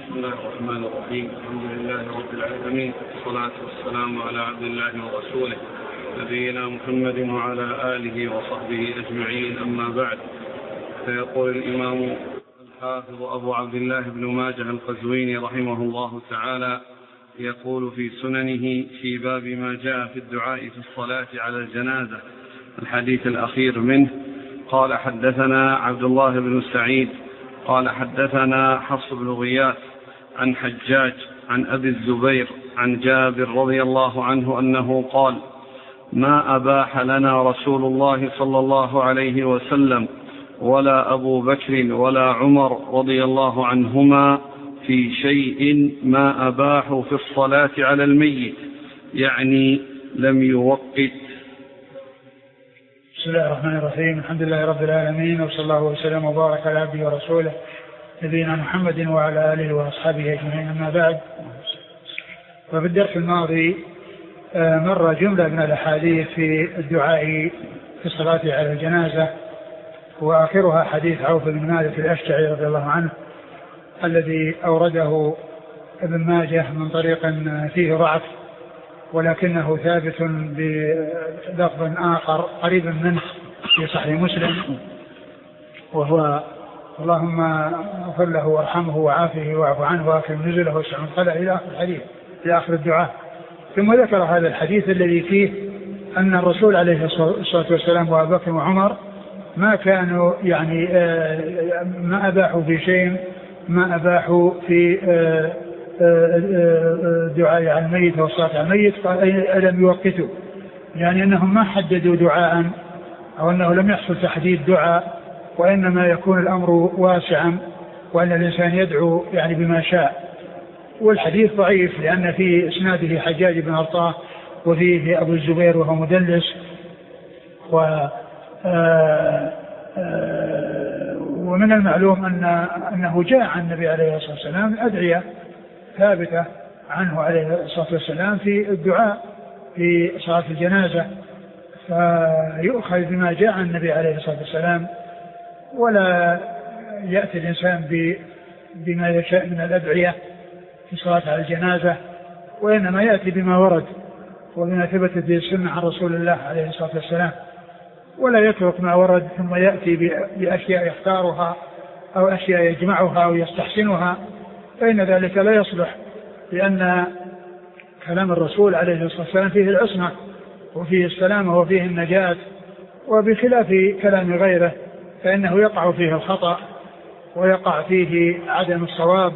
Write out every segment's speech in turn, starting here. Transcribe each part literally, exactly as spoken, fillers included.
بسم الله الرحمن الرحيم. الحمد لله رب العالمين، والصلاة والسلام على عبد الله ورسوله نبينا محمد وعلى آله وصحبه أجمعين، أما بعد. فيقول الإمام الحافظ أبو عبد الله بن ماجه القزويني رحمه الله تعالى، يقول في سننه في باب ما جاء في الدعاء في الصلاة على الجنازة، الحديث الأخير منه: قال حدثنا عبد الله بن سعيد قال حدثنا حفص بن غياث عن حجاج عن أبي الزبير عن جابر رضي الله عنه أنه قال: ما أباح لنا رسول الله صلى الله عليه وسلم ولا أبو بكر ولا عمر رضي الله عنهما في شيء ما أباحوا في الصلاة على الميت، يعني لم يوقت. بسم الله الرحمن الرحيم. الحمد لله رب العالمين، وصلى الله وسلم وبارك على عبده ورسوله نبينا محمد وعلى آله وأصحابه أجمعين، أما بعد. وفي الدرس الماضي مر جملة من الأحاديث في الدعاء في الصلاة على الجنازة، وآخرها حديث عوف بن مالك الأشجعي رضي الله عنه الذي أورده ابن ماجه من طريق فيه ضعف، ولكنه ثابت بلفظ آخر قريب منه في صحيح مسلم، وهو: اللهم اغفر له وارحمه وعافه واعف عنه واكرم نزله واسع مدخله، إلى آخر الحديث، إلى آخر الدعاء. ثم ذكر هذا الحديث الذي فيه أن الرسول عليه الصلاة والسلام وأبو بكر وعمر ما كانوا يعني ما أباحوا في شيء ما أباحوا في دعاء على الميت والصلاة على الميت، ألم يوقتوا، يعني أنهم ما حددوا دعاء، أو أنه لم يحصل تحديد دعاء، وإنما يكون الأمر واسعا، وأن الإنسان يدعو يعني بما شاء. والحديث ضعيف لأن في إسناده حجاج بن أرطاه، وفيه أبو الزبير وهو مدلس، و ومن المعلوم أن أنه جاء عن النبي عليه الصلاة والسلام أدعية ثابتة عنه عليه الصلاة والسلام في الدعاء في صلاة الجنازة، فيؤخذ بما جاء عن النبي عليه الصلاة والسلام، ولا يأتي الإنسان بما يشاء من الأدعية في صلاة على الجنازة، وإنما يأتي بما ورد وبما ثبتت به السنة عن رسول الله عليه الصلاة والسلام، ولا يترك ما ورد ثم يأتي بأشياء يختارها أو أشياء يجمعها أو يستحسنها، فإن ذلك لا يصلح، لأن كلام الرسول عليه الصلاة والسلام فيه العصمة وفيه السلامة وفيه النجاة، وبخلاف كلام غيره فإنه يقع فيه الخطأ ويقع فيه عدم الصواب.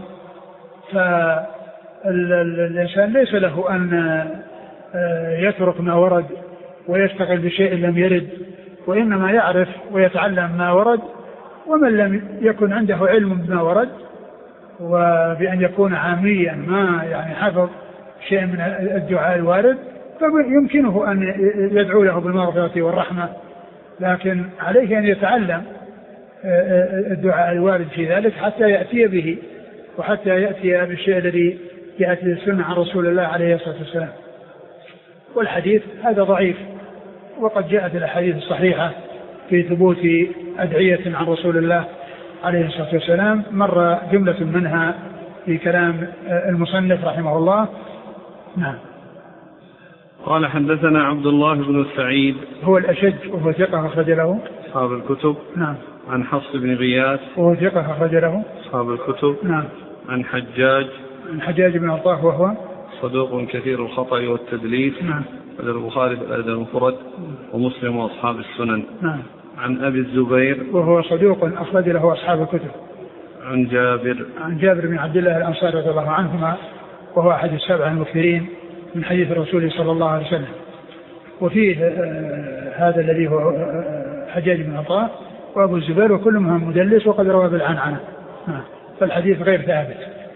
فالإنسان ليس له أن يترك ما ورد ويشتغل بشيء لم يرد، وإنما يعرف ويتعلم ما ورد، ومن لم يكن عنده علم بما ورد وبأن يكون عاميا ما يعني حفظ شيء من الدعاء الوارد، فيمكنه أن يدعو له بالمغفرة والرحمة، لكن عليه أن يتعلم الدعاء الوارد في ذلك حتى يأتي به، وحتى يأتي بالشيء الذي يأتي السنة عن رسول الله عليه الصلاة والسلام. والحديث هذا ضعيف، وقد جاءت الأحاديث الصحيحة في ثبوت أدعية عن رسول الله عليه الصلاة والسلام، مر جملة منها في كلام المصنف رحمه الله. نعم. قال حدثنا عبد الله بن سعيد هو الأشج وهو ثقة أخرج له أصحاب الكتب. نعم. عن حفص بن غياث وهو ثقة أخرج له أصحاب الكتب. نعم. عن حجاج عن حجاج بن أرطاه وهو صدوق كثير الخطأ والتدليس. نعم. البخاري في الأدب المفرد ومسلم وأصحاب السنن. نعم. عن أبي الزبير وهو صدوق أخرج له أصحاب الكتب. عن جابر عن جابر بن عبد الله الأنصاري رضي الله عنهما، وهو أحد السبع المكثرين من حديث الرسول صلى الله عليه وسلم. وفيه هذا الذي هو حجاج بن أرطاه وأبو الزبير، وكلهم مدلس وقد روى بالعنعنة، فالحديث غير ثابت.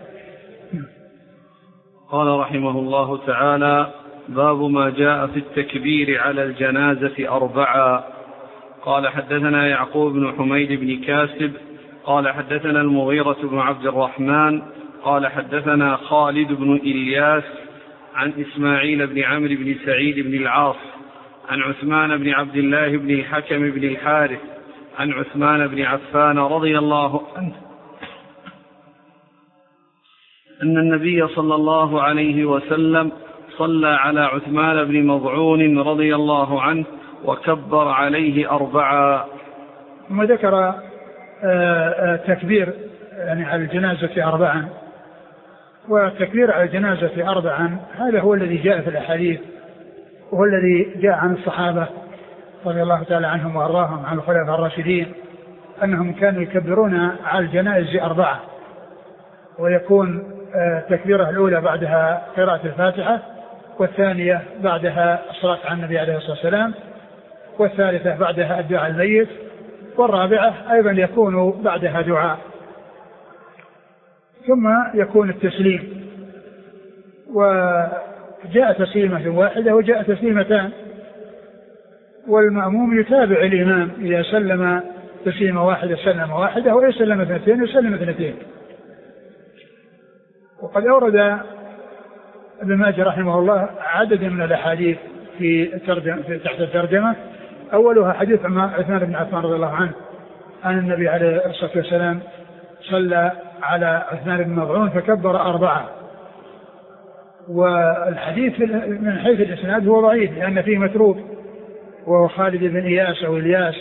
قال رحمه الله تعالى: باب ما جاء في التكبير على الجنازة أربعا. قال حدثنا يعقوب بن حميد بن كاسب قال حدثنا المغيرة بن عبد الرحمن قال حدثنا خالد بن إلياس عن إسماعيل بن عمرو بن سعيد بن العاص عن عثمان بن عبد الله بن الحكم بن الحارث عن عثمان بن عفان رضي الله عنه أن النبي صلى الله عليه وسلم صلى على عثمان بن مظعون رضي الله عنه وكبر عليه أربعا. ثم ذكر تكبير يعني على الجنازة أربعا، والتكبير على الجنازة أربعا هذا هو الذي جاء في الأحاديث، وهو الذي جاء عن الصحابة رضي الله تعالى عنهم وأرضاهم عن الخلفاء الراشدين أنهم كانوا يكبرون على الجنائز أربعة، ويكون التكبيرة الأولى بعدها قراءة الفاتحة، والثانية بعدها الصلاة على النبي عليه الصلاة والسلام، والثالثة بعدها الدعاء الميت، والرابعة أيضا يكون بعدها دعاء، ثم يكون التسليم. وجاء تسليمة واحدة وجاء تسليمتان، والمأموم يتابع الإمام إذا سلم تسليمة واحدة سلم واحدة، وإذا سلم اثنتين يسلم اثنتين. وقد أورد ابن ماجه رحمه الله عدد من الأحاديث في, في تحت الترجمة. أولها حديث عثمان بن عفان رضي الله عنه أن النبي عليه الصلاة والسلام صلى على عثمان بن مظعون فكبر أربعة. والحديث من حيث الإسناد هو ضعيف لأن فيه متروك وهو خالد بن إياس أو إلياس،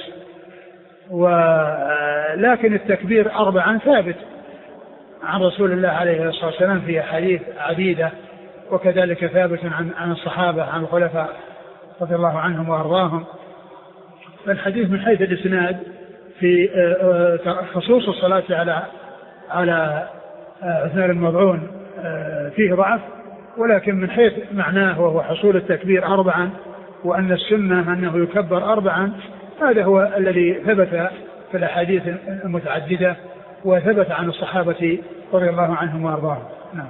ولكن التكبير أربعا ثابت عن رسول الله عليه الصلاة والسلام في أحاديث عديدة، وكذلك ثابت عن عن الصحابة عن الخلفاء رضي الله عنهم وأرضاهم. فالحديث من حيث الإسناد في خصوص الصلاة على على عثمان بن مظعون فيه ضعف، ولكن من حيث معناه وهو حصول التكبير أربعا وأن السنة أنه يكبر أربعا، هذا هو الذي ثبت في الأحاديث المتعددة وثبت عن الصحابة رضي الله عنهم وأرضاهم. نعم.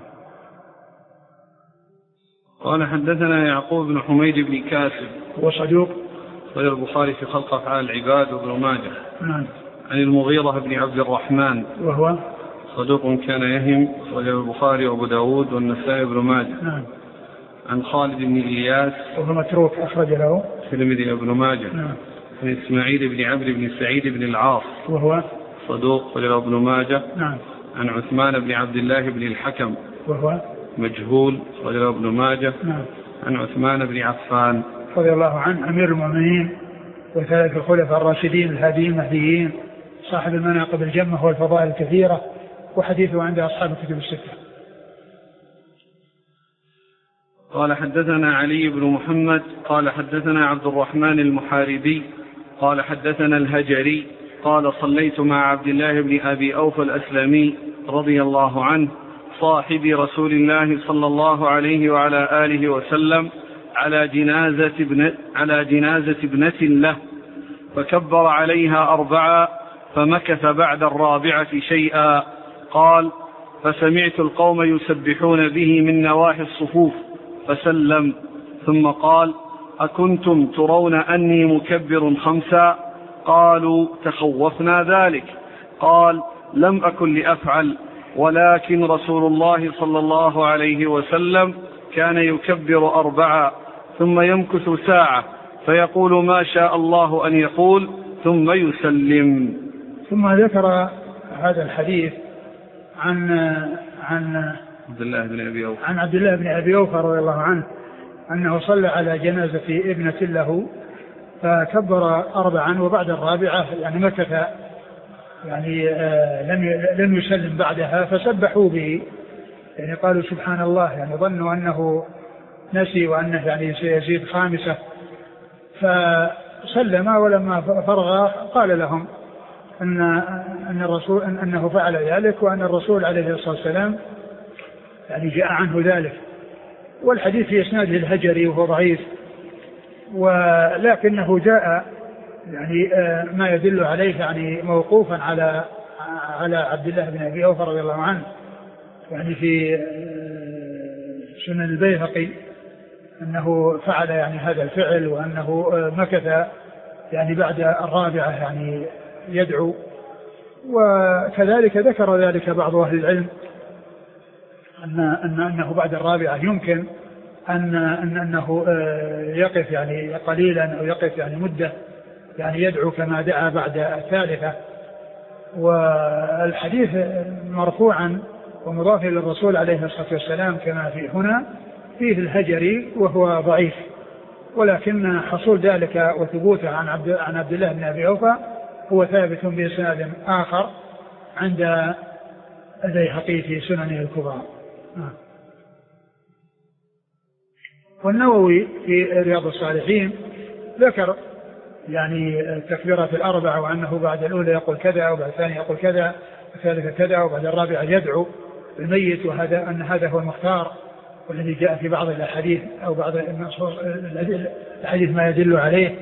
قال حدثنا يعقوب بن حميد بن كاسب وصدوق غير البخاري في خلق أفعال العباد وابن ماجه. نعم. عن المغيرة بن عبد الرحمن وهو صدوق كان يهم غير البخاري وابو داود والنسائي وابن ماجه. نعم. عن خالد بن إياس وهو متروك أخرج له الترمذي وابن ماجه. نعم. عن إسماعيل بن عمرو بن سعيد بن العاص وهو صدوق غير ابن ماجه. نعم. عن عثمان بن عبد الله بن الحكم وهو مجهول غير ابن ماجه. نعم. عن عثمان بن عفان رضي الله عنه أمير المؤمنين وثلاث الخلفاء الراشدين الهاديين المهديين صاحب المناقب الجمة والفضائل الكثيرة، وحديثه عند أصحاب الكتب الستة. قال حدثنا علي بن محمد قال حدثنا عبد الرحمن المحاربي قال حدثنا الهجري قال صليت مع عبد الله بن أبي أوفى الأسلمي رضي الله عنه صاحب رسول الله صلى الله عليه وعلى آله وسلم على جنازة ابن على جنازة ابنة له، فكبر عليها أربعة فمكث بعد الرابعة شيئا. قال فسمعت القوم يسبحون به من نواحي الصفوف فسلم، ثم قال أكنتم ترون أني مكبر خمسا؟ قالوا تخوفنا ذلك. قال لم أكن لأفعل، ولكن رسول الله صلى الله عليه وسلم كان يكبر أربعة ثم يمكث ساعة فيقول ما شاء الله أن يقول ثم يسلم. ثم ذكر هذا الحديث عن عن عبد الله بن أبي أوفى عن عبد الله بن أبي أوفى رضي الله عنه أنه صلى على جنازة ابنة له فكبر أربعا وبعد الرابعة يعني مكث يعني لم لم يسلم بعدها فسبحوا به، يعني قالوا سبحان الله، يعني ظنوا أنه نسي وأنه يعني سيزيد خامسة، فسلم. ولما فرغ قال لهم أن أن الرسول أن أنه فعل ذلك وأن الرسول عليه الصلاة والسلام يعني جاء عنه ذلك. والحديث في إسناده الهجري وهو ضعيف، ولكنه جاء يعني ما يدل عليه يعني موقوفا على على عبد الله بن أبي أوفى رضي الله عنه، يعني في سنن البيهقي أنه فعل يعني هذا الفعل وأنه مكث يعني بعد الرابعة يعني يدعو. وكذلك ذكر ذلك بعض أهل العلم أن أن أنه بعد الرابعة يمكن أن أن أنه يقف يعني قليلا أو يقف يعني مدة يعني يدعو كما دعا بعد الثالثة. والحديث مرفوعا ومضاف للرسول عليه الصلاة والسلام كما في هنا فيه الهجري وهو ضعيف، ولكن حصول ذلك وثبوته عن عبد, عن عبد الله بن أبي أوفى هو ثابت بإسناد آخر عند البيهقي في سننه الكبرى. والنووي في رياض الصالحين ذكر يعني التكبيرات الأربعة، وأنه بعد الأولى يقول كذا، وبعد الثانية يقول كذا، الثالثة كذا، وبعد الرابعة يدعو بالميت، وهذا أن هذا هو المختار والذي جاء في بعض الأحاديث أو بعض الحديث ما يدل عليه.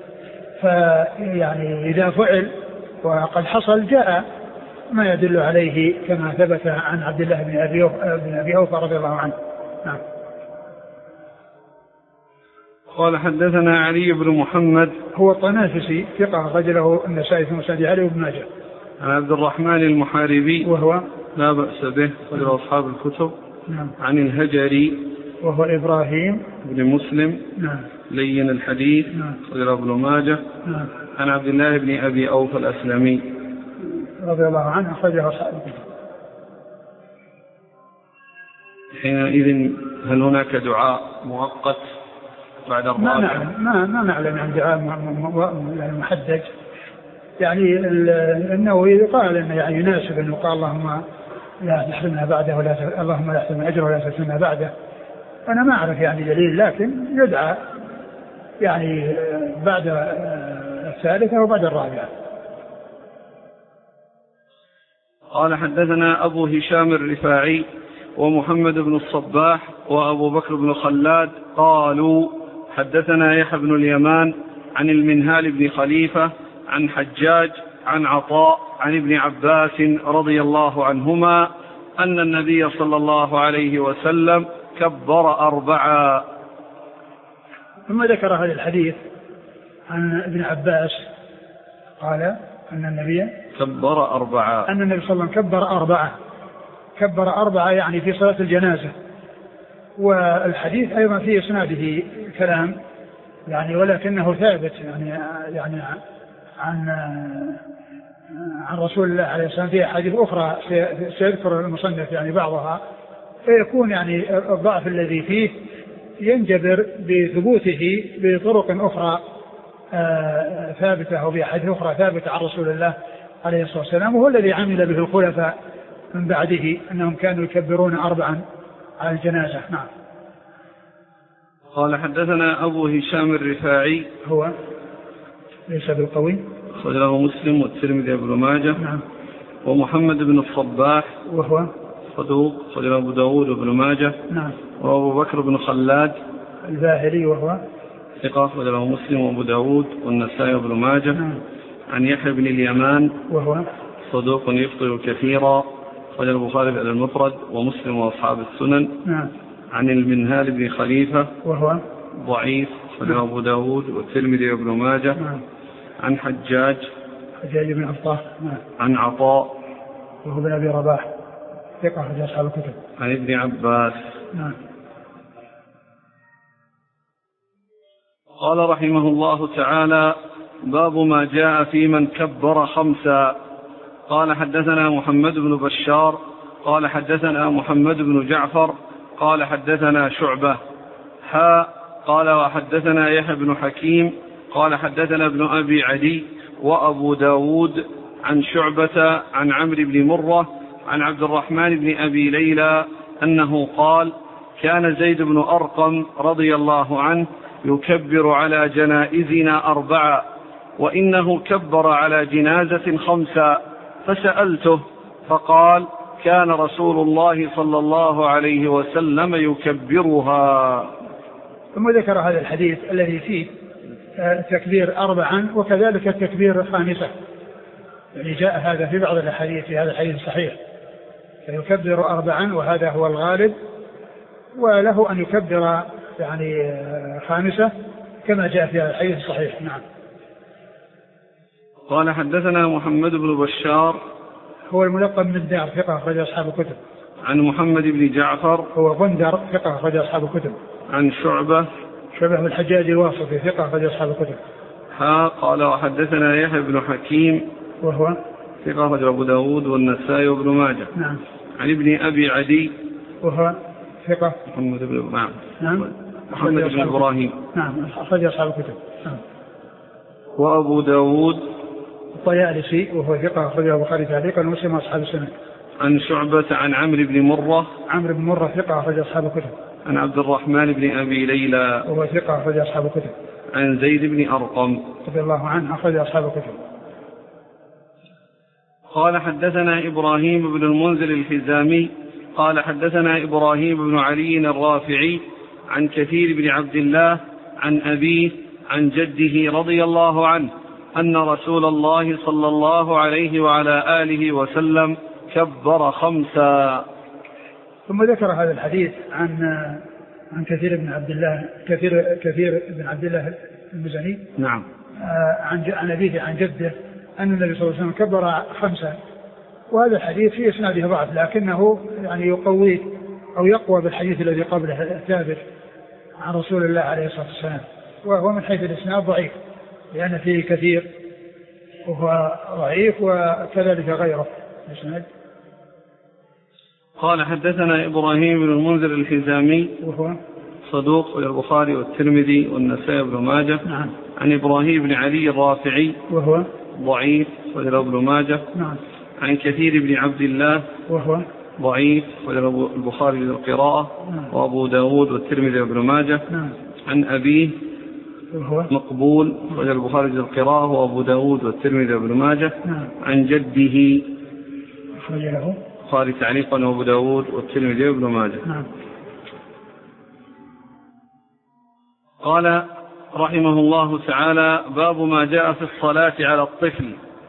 فيعني إذا فعل وقد حصل جاء ما يدل عليه كما ثبت عن عبد الله بن أبي أوفى رضي الله عنه. نعم. قال حدثنا علي بن محمد هو الطنافسي ثقة رجله النسائي في مسند علي بن ماجه. عن عبد الرحمن المحاربي وهو لا بأس به رجل أصحاب الكتب. نعم. عن الهجري وهو إبراهيم بن مسلم. نعم. لين الحديث. نعم. رجل ابن ماجه. نعم. عن عبد الله بن أبي أوفى الأسلمي رضي الله عنه أخرجه أصحاب الكتب. حينئذ هل هناك دعاء مؤقت بعد الرابع؟ ما نعلم ما ما نعلم عن دعاء محدد. يعني النووي قال انه يعني يناسب انه قال اللهم لا تحرمنا بعده ولا اللهم لا تحرمنا اجره ولا تفتنا بعده. انا ما اعرف يعني دليل، لكن يدعى يعني بعد الثالثة وبعد الرابعة. قال حدثنا أبو هشام الرفاعي ومحمد بن الصباح وأبو بكر بن خلاد قالوا حدثنا يحيى بن اليمان عن المنهال بن خليفة عن حجاج عن عطاء عن ابن عباس رضي الله عنهما أن النبي صلى الله عليه وسلم كبر أربعا. ثم ذكر هذا الحديث عن ابن عباس قال أن النبي كبر أربعا أن النبي صلى الله عليه وسلم كبر أربعة كبر أربعة يعني في صلاة الجنازة. والحديث أيضا في إسناده كلام يعني، ولكنه ثابت يعني يعني عن عن رسول الله عليه الصلاة والسلام في أحاديث أخرى سيذكر المصنف يعني بعضها، فيكون يعني الضعف الذي فيه ينجبر بثبوته بطرق أخرى ثابتة أو بأحاديث أخرى ثابتة عن رسول الله عليه الصلاة والسلام، وهو الذي عمل به الخلفاء من بعده أنهم كانوا يكبرون أربعا على الجنازة. نعم. قال حدثنا أبو هشام الرفاعي هو ليس بالقوي صدره مسلم والترمذي وابن ماجه. نعم. ومحمد بن الصباح وهو صدوق صدره أبو داود وابن ماجه. نعم. وأبو بكر بن خلاد الباهلي وهو ثقة صدره مسلم وأبو داود والنسائي وابن ماجه. نعم. عن يحيى بن اليمان وهو صدوق يخطئ كثيرا صدر البخاري على المفرد ومسلم وأصحاب السنن. نعم. عن المنهال بن خليفة وهو ضعيف صدر أبو داود والترمذي وابن ماجه. نعم. عن حجاج حجاج بن عطاء. نعم. عن عطاء وهو بن أبي رباح ثقة في أصحاب الكتب. عن ابن عباس. نعم. قال رحمه الله تعالى باب ما جاء في من كبر خمسا. قال حدثنا محمد بن بشار قال حدثنا محمد بن جعفر قال حدثنا شعبة ها قال وحدثنا يحيى بن حكيم قال حدثنا ابن أبي عدي وأبو داود عن شعبة عن عمرو بن مرة عن عبد الرحمن بن أبي ليلى أنه قال كان زيد بن أرقم رضي الله عنه يكبر على جنائزنا أربعة وإنه كبر على جنازة خمسة فسألته فقال كان رسول الله صلى الله عليه وسلم يكبرها. ثم ذكر هذا الحديث الذي فيه التكبير أربعا وكذلك التكبير خامسة، يعني جاء هذا في بعض الأحاديث في هذا الحديث الصحيح فيكبر أربعا وهذا هو الغالب، وله أن يكبر يعني خامسة كما جاء في هذا الحديث الصحيح. نعم. قال حدثنا محمد بن بشار هو الملقب من الدار ثقة أخرج أصحاب الكتب. عن محمد بن جعفر هو غندر ثقة أخرج أصحاب الكتب. عن شعبة شعبة بن الحجاج الواسطي ثقة أخرج أصحاب الكتب. ها قال وحدثنا يحيى بن حكيم وهو ثقة أخرج أبو داود والنسائي وابن ماجه. نعم. عن ابن أبي عدي وهو ثقة. محمد بن نعم نعم محمد بن إبراهيم نعم أخرج أصحاب الكتب. نعم. وأبو داود الطيالسي وهو ثقة أخرجه البخاري تعليقا ومسلم أصحاب السنن. عن شعبة عن عمرو بن مرة عمرو بن مرة ثقة أخرج أصحاب الكتب. عن عبد الرحمن بن أبي ليلى وهو ثقة أخرج أصحاب الكتب. عن زيد بن أرقم رضي الله عنه أخرج أصحاب الكتب. قال حدثنا إبراهيم بن المنذر الحزامي قال حدثنا إبراهيم بن علي الرافعي عن كثير بن عبد الله عن أبيه عن جده رضي الله عنه أن رسول الله صلى الله عليه وعلى آله وسلم كبر خمسا. ثم ذكر هذا الحديث عن عن كثير بن عبد الله كثير كثير بن عبد الله المزني نعم عن عن أبيه عن جده أن النبي صلى الله عليه وسلم كبر خمسا. وهذا الحديث في إسناده ضعف لكنه يعني يقويه أو يقوى بالحديث الذي قبله الثابت عن رسول الله عليه الصلاة والسلام، وهو من حيث الإسناد ضعيف لأن فيه كثير وهو ضعيف وكذلك غيره الإسناد. قال حدثنا إبراهيم بن المنذر الحزامي وهو صدوق البخاري والترمذي والنسائي بن ماجه. نعم. عن إبراهيم بن علي الرافعي وهو ضعيف وله ابن ماجه. نعم. عن كثير بن عبد الله وهو ضعيف وله البخاري للقراءة. نعم. وأبو داود والترمذي وابن ماجه. نعم. عن أبيه وهو مقبول وله البخاري للقراءة وأبو داود والترمذي وابن ماجه. نعم. عن جده له البخاري تعليقا وأبو داود والترمذي وابن ماجه. نعم. قال رحمه الله تعالى باب ما جاء في الصلاة على الطفل.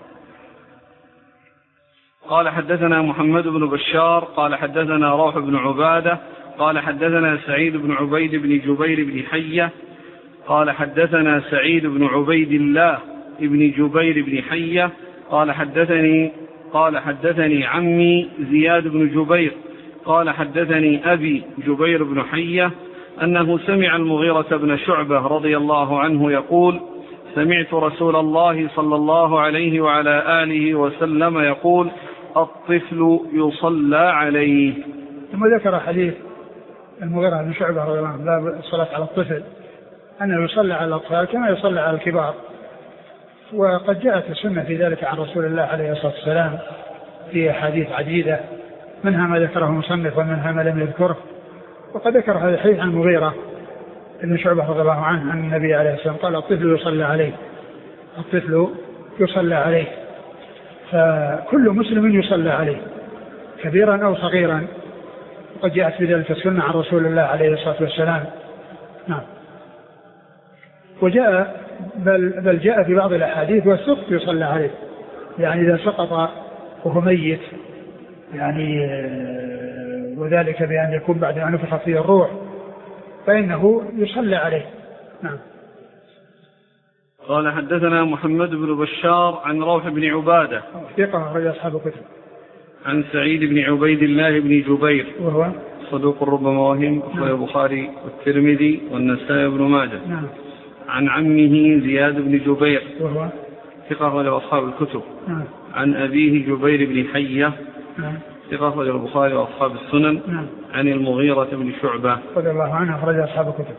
قال حدثنا محمد بن بشار قال حدثنا روح بن عبادة قال حدثنا سعيد بن عبيد بن جبير بن حية قال حدثنا سعيد بن عبيد الله بن جبير بن حية قال حدثني قال حدثني عمي زياد بن جبير قال حدثني أبي جبير بن حية أنه سمع المغيرة بن شعبة رضي الله عنه يقول سمعت رسول الله صلى الله عليه وعلى آله وسلم يقول الطفل يصلى عليه. ثم ذكر حديث المغيرة بن شعبة رضي الله عنه باب الصلاة على الطفل أنه يصلى على الأطفال كما يصلى على الكبار، وقد جاءت السنة في ذلك عن رسول الله عليه الصلاة والسلام في أحاديث عديدة منها ما ذكره المصنف ومنها ما لم يذكره. وقد ذكر هذا الحديث عن المغيرة بن شعبة رضي الله عنه عن النبي عليه الصلاة والسلام قال الطفل يصلى عليه الطفل يصلى عليه فكل مسلم يصلى عليه كبيرا أو صغيرا، وقد جاءت في ذلك السنة عن رسول الله عليه الصلاة والسلام. نعم. وجاء بل, بل جاء في بعض الأحاديث والسقط يصلى عليه، يعني إذا سقط وهو ميت يعني وذلك بأن يكون بعد أن نفخ فيه الروح فإنه يصلى عليه. نعم. قال حدثنا محمد بن بشار عن روح بن عبادة ثقة أخرج أصحاب الكتب. عن سعيد بن عبيد الله بن جبير وهو صدوق ربما وهم أخرج البخاري والترمذي والنسائي بن ماجه. نعم. عن عمه زياد بن جبير وهو ثقة أخرج أصحاب الكتب. نعم. عن أبيه جبير بن حية نعم. ثقة أخرج البخاري وأصحاب السنن. نعم. عن المغيرة بن شعبة رضي الله عنه أخرج أصحاب الكتب.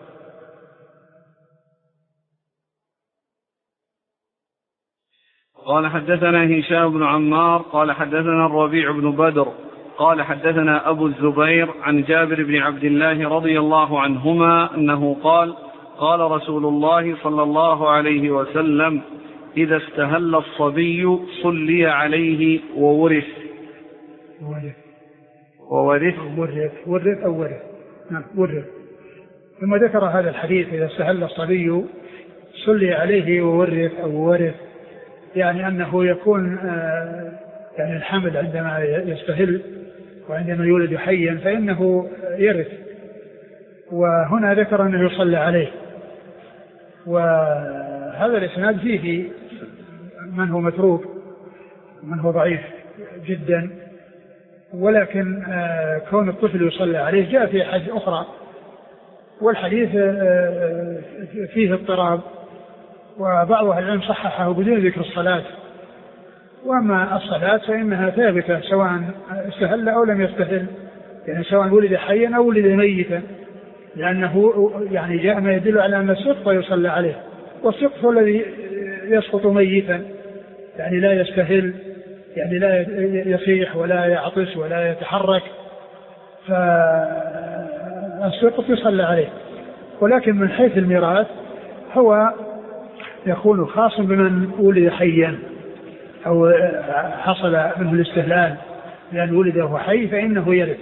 قال حدثنا هشام بن عمار قال حدثنا الربيع بن بدر قال حدثنا أبو الزبير عن جابر بن عبد الله رضي الله عنهما أنه قال قال رسول الله صلى الله عليه وسلم إذا استهل الصبي صلي عليه وورث وورث ورث ورث أو ورث. نعم ورث. ثم ذكر هذا الحديث إذا استهل الصبي صلي عليه وورث أو ورث، يعني أنه يكون يعني الحمل عندما يستهل وعندما يولد حيا فإنه يرث، وهنا ذكر أنه يصلى عليه. وهذا الإسناد فيه من هو متروك من هو ضعيف جدا، ولكن كون الطفل يصلى عليه جاء في حديث أخرى، والحديث فيه اضطراب، وبعض أهل العلم صححه بدون ذكر الصلاة، وأما الصلاة فإنها ثابتة سواء استهل أو لم يستهل، يعني سواء ولد حيا أو ولد ميتا، لأنه يعني جاء ما يدل على أن السقط يصلى عليه، والسقط هو الذي يسقط ميتا، يعني لا يستهل، يعني لا يصيح ولا يعطس ولا يتحرك، فالسقط يصلى عليه. ولكن من حيث الميراث هو يكون خاص بمن ولد حيا أو حصل منه الاستهلال، لأن ولد وهو حي فإنه يرث.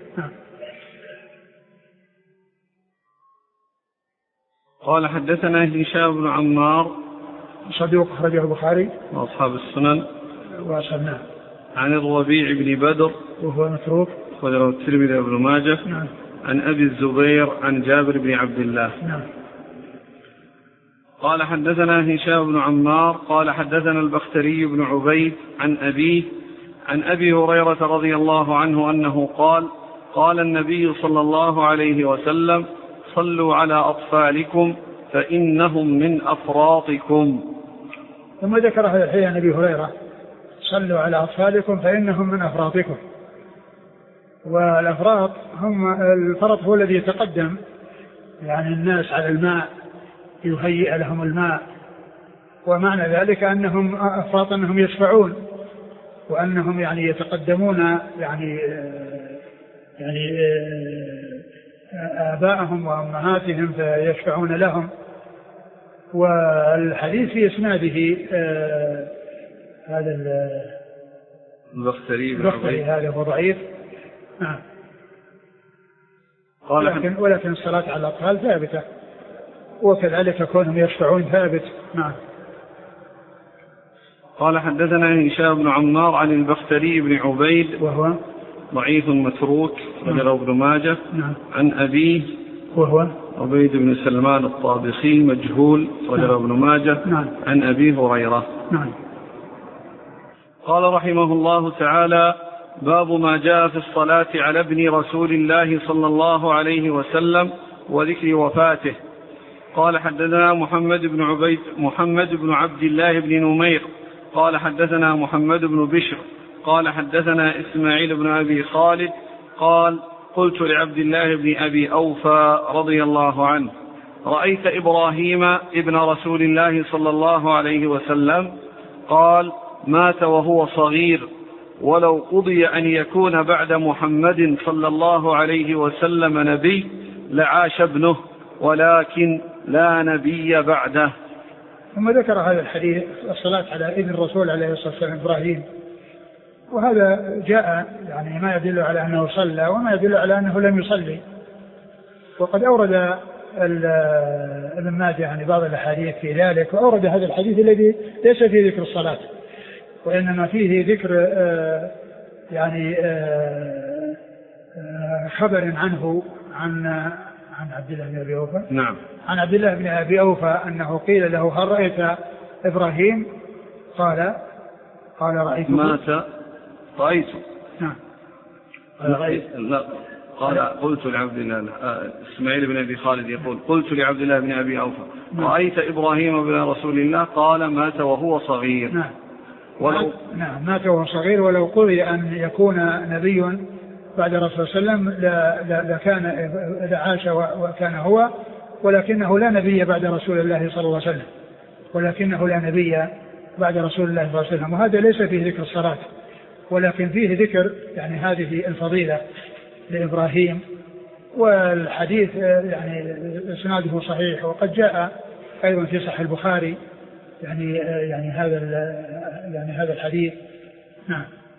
قال حدثنا هشام بن عمار صدوق أخرجه البخاري وأصحاب السنن وأصحابنا. عن الربيع بن بدر وهو متروك أخرجه الترمذي وابن ماجه. نعم. عن أبي الزبير عن جابر بن عبد الله. نعم. قال حدثنا هشام بن عمار قال حدثنا البختري بن عبيد عن أبيه عن أبي هريرة رضي الله عنه أنه قال قال النبي صلى الله عليه وسلم صلوا على أطفالكم فإنهم من أفراطكم. ثم ذكر هذا الحديث عن أبي هريرة صلوا على أطفالكم فإنهم من أفراطكم. والأفراط هم الفرط هو الذي يتقدم يعني الناس على الماء يهيئ لهم الماء، ومعنى ذلك أنهم أفراط أنهم يشفعون وأنهم يعني يتقدمون يعني يعني آباءهم وأمهاتهم فيشفعون لهم. والحديث في إسناده آه هذا البختري هذا هو ضعيف. نعم. ولكن, ولكن الصلاة على الأطفال ثابتة، وكذلك كونهم يشفعون ثابت. نعم. قال حدثنا هشام بن عمار عن البختري بن عبيد وهو ضعيف متروك رجل ابن ماجه. نعم. عن أبيه وهو عبيد بن سلمان الطابخي مجهول رجل ابن ماجه. نعم. عن أبي هريرة. نعم. قال رحمه الله تعالى باب ما جاء في الصلاة على ابن رسول الله صلى الله عليه وسلم وذكر وفاته. قال حدثنا محمد بن عبيد محمد بن عبد الله بن نمير قال حدثنا محمد بن بشر قال حدثنا إسماعيل بن أبي خالد قال قلت لعبد الله بن أبي أوفى رضي الله عنه رأيت إبراهيم ابن رسول الله صلى الله عليه وسلم؟ قال مات وهو صغير، ولو قضي أن يكون بعد محمد صلى الله عليه وسلم نبي لعاش ابنه، ولكن لا نبي بعده. ثم ذكر هذا الحديث الصلاة على ابن الرسول عليه الصلاة والسلام إبراهيم، وهذا جاء يعني ما يدل على أنه صلى وما يدل على أنه لم يصلي. وقد أورد ابن ماجه يعني بعض الأحاديث في ذلك، وأورد هذا الحديث الذي ليس فيه ذكر الصلاة وإنما فيه ذكر آه يعني آه آه خبر عنه عن عن عبد الله بن أبي أوفى. نعم. عن عبد الله بن أبي أوفى أنه قيل له هل رأيت إبراهيم؟ قال قال رأيت مات رأيت. نعم. قال رأيت لا قال قلت لعبد الله إسماعيل بن أبي خالد يقول قلت لعبد الله بن أبي أوفى نعم. رأيت إبراهيم بن رسول الله؟ قال مات وهو صغير. نعم. ولو نعم مات وهو صغير، ولو قضي أن يكون نبي بعد الرسول صلى الله عليه وسلم لكان لعاش وكان هو، ولكنه لا نبي بعد رسول الله صلى الله عليه وسلم ولكنه لا نبي بعد رسول الله صلى الله عليه وسلم. وهذا ليس فيه ذكر الصلاة، ولكن فيه ذكر يعني هذه الفضيلة لإبراهيم. والحديث يعني إسناده صحيح، وقد جاء أيضا في صحيح البخاري يعني يعني هذا يعني هذا الحديث. نعم.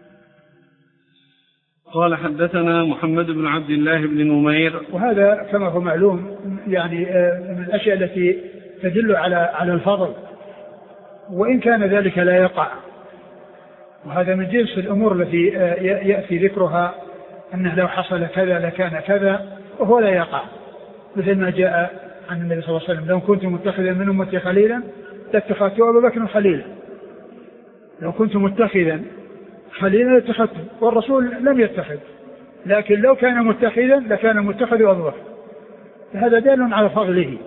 قال حدثنا محمد بن عبد الله بن نمير، وهذا كما هو معلوم يعني من الأشياء التي تدل على على الفضل، وإن كان ذلك لا يقع، وهذا من جنس الأمور التي يأتي ذكرها أنه لو حصل كذا لكان كذا، وهو لا يقع، مثل ما جاء عن النبي صلى الله عليه وسلم لو كنت متخذا من أمتي خليلا لاتخذت أبا بكر خليلا. لو كنت متخذا خليلا لاتخذته، والرسول لم يتخذ، لكن لو كان متخذا لكان متخذ أبو بكر. هذا دال على فضله،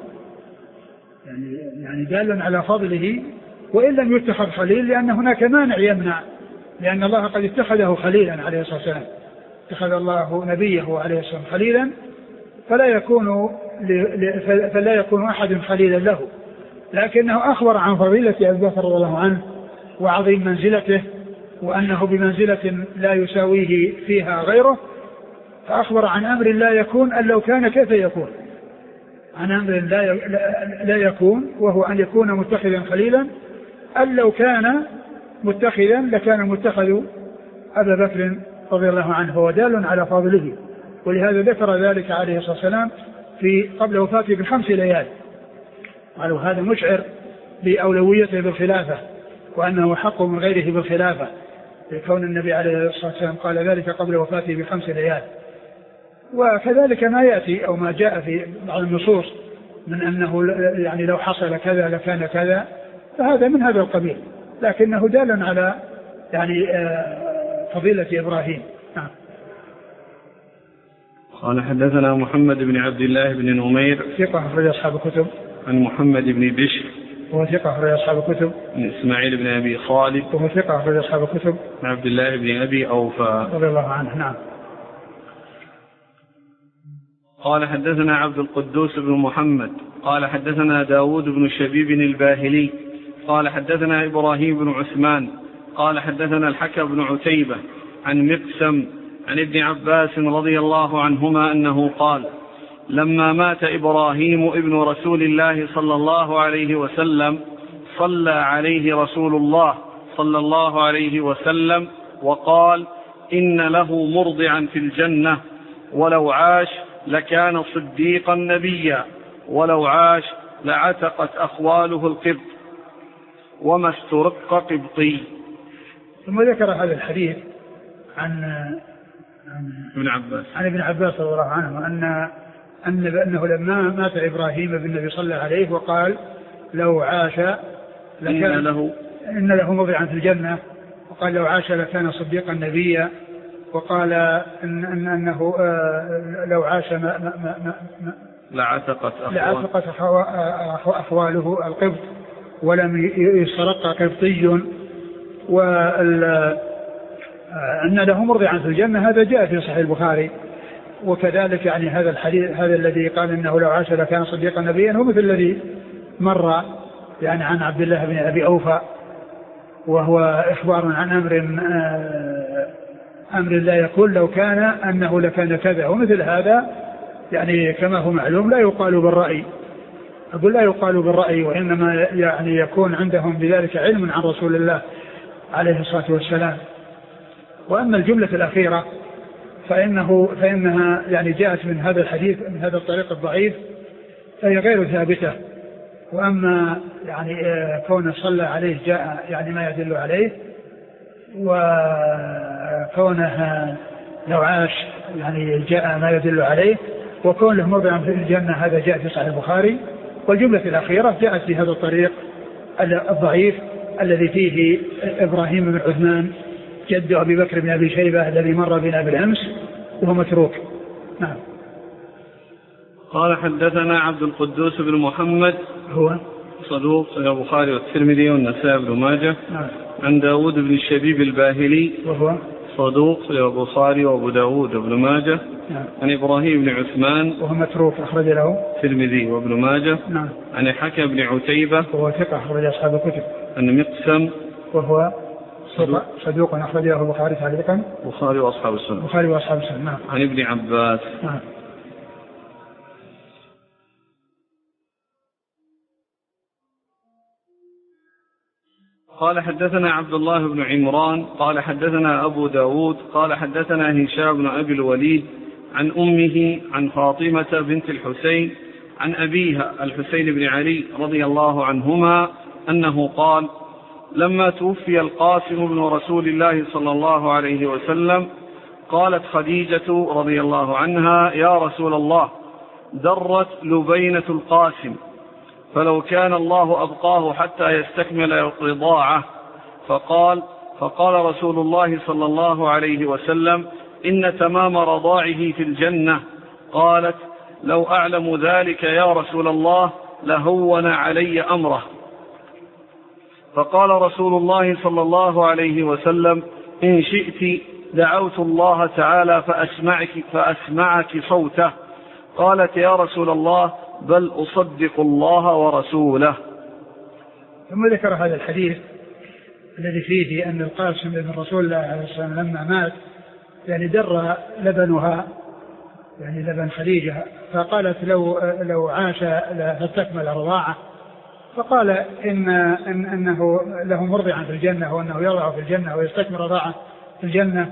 يعني يعني دال على فضله، وإن لم يتخذ خليل، لأن هناك مانع يمنع لأن الله قد اتخذه خليلا عليه الصلاة والسلام، اتخذ الله نبيه عليه الصلاة والسلام خليلا، فلا يكون فلا يكون أحد خليلا له، لكنه أخبر عن فضيلة أبي بكر رضي الله عنه وعظيم منزلته، وأنه بمنزلة لا يساويه فيها غيره، فأخبر عن أمر لا يكون أن لو كان كيف يكون، عن أمر لا لا يكون، وهو أن يكون متخذا خليلا، أن لو كان متخذا لكان متخذ أبا بكر رضي الله عنه، هو دال على فضله. ولهذا ذكر ذلك عليه الصلاة والسلام في قبل وفاته بخمس ليال، قالوا هذا مشعر بأولويته بالخلافة، وأنه حق من غيره بالخلافة، لكون النبي عليه الصلاة والسلام قال ذلك قبل وفاته بخمس ليال. وكذلك ما يأتي أو ما جاء في بعض النصوص من أنه يعني لو حصل كذا لكان كذا، فهذا من هذا القبيل، لكنه دال على يعني فضيلة إبراهيم. نعم. قال حدثنا محمد بن عبد الله بن نمير ثقة أخرج أصحاب الكتب. عن محمد بن بشر وهو ثقة أخرج أصحاب الكتب. عن إسماعيل بن أبي خالد وهو ثقة أخرج أصحاب الكتب. عن عبد الله بن أبي أوفى رضي الله عنه. نعم. قال حدثنا عبد القدوس بن محمد قال حدثنا داود بن شبيب الباهلي قال حدثنا إبراهيم بن عثمان قال حدثنا الحكم بن عتيبة عن مقسم عن ابن عباس رضي الله عنهما أنه قال لما مات إبراهيم ابن رسول الله صلى الله عليه وسلم صلى عليه رسول الله صلى الله عليه وسلم وقال إن له مرضعا في الجنة ولو عاش لكان صديقا نبيا ولو عاش لعتقت أخواله القبط وما استرق قبطي. ثم ذكر هذا الحديث عن ابن عباس عن ابن عباس رضي الله عنه أن أنه لما مات إبراهيم بالنبي صلى الله عليه وقال لو عاش لكان إن له إن له موضعا في الجنة، وقال لو عاش لكان صديقا نبيا، وقال إن إن أنه لو عاش ما ما ما ما لعتقت لعتقت أخواله القبط ولم يسرق قبطي، وأن له مرضعا في الجنة هذا جاء في صحيح البخاري. وكذلك يعني هذا الحديث هذا الذي قال إنه لو عاش لكان صديقا نبيا هو مثل الذي مر يعني عن عبد الله بن أبي أوفى، وهو إخبار عن أمر أمر لا يقول لو كان أنه لكان كذا، ومثل هذا يعني كما هو معلوم لا يقال بالرأي، أقول لا يقال بالرأي، وإنما يعني يكون عندهم بذلك علم عن رسول الله عليه الصلاة والسلام. وأما الجملة الأخيرة فإنه فإنها يعني جاءت من هذا الحديث من هذا الطريق الضعيف، فهي غير ثابتة. وأما يعني كون صلى عليه جاء يعني ما يدل عليه، وكونها لو عاش يعني جاء ما يدل عليه، وكون له موضع في الجنة هذا جاء في صحيح البخاري. والجملة الأخيرة جاءت في هذا الطريق الضعيف الذي فيه إبراهيم بن عثمان جد أبي بكر بن أبي شيبة الذي مر بنا بالأمس وهو متروك. نعم. قال حدثنا عبد القدوس بن محمد هو صدوق صحيح البخاري والترمذي والنسائي بن ماجه. نعم. عن داود بن الشبيب الباهلي وهو صدوق صحيح البخاري وابو داود بن ماجه. نعم. عن إبراهيم بن عثمان وهو متروك أخرج له الترمذي وابن ماجه. نعم. عن الحكم بن عتيبة وهو ثقة أخرج أصحاب الكتب. عن مقسم وهو صدوق أخرج له البخاري تعليقا البخاري وأصحاب السنة البخاري وأصحاب السنة. نعم. عن ابن عباس. نعم. قال حدثنا عبد الله بن عمران قال حدثنا أبو داود قال حدثنا هشام بن أبي الوليد عن أمه عن فاطمة بنت الحسين عن أبيها الحسين بن علي رضي الله عنهما أنه قال لما توفي القاسم بن رسول الله صلى الله عليه وسلم قالت خديجة رضي الله عنها يا رسول الله درت لبينة القاسم فلو كان الله أبقاه حتى يستكمل الرضاعة. فقال فقال رسول الله صلى الله عليه وسلم إن تمام رضاعه في الجنة. قالت لو أعلم ذلك يا رسول الله لهون علي أمره. فقال رسول الله صلى الله عليه وسلم إن شئت دعوت الله تعالى فأسمعك, فأسمعك صوته. قالت يا رسول الله بل أصدق الله ورسوله. ثم ذكر هذا الحديث الذي فيه أن القاسم بن رسول الله عليه الصلاة والسلام لما مات يعني در لبنها يعني لبن خديجة، فقالت لو لو عاش لاستكمل رضاعه، فقال إن, إن أنه له مرضعا في الجنة وأنه يرضع في الجنة ويستكمل رضاعه في الجنة.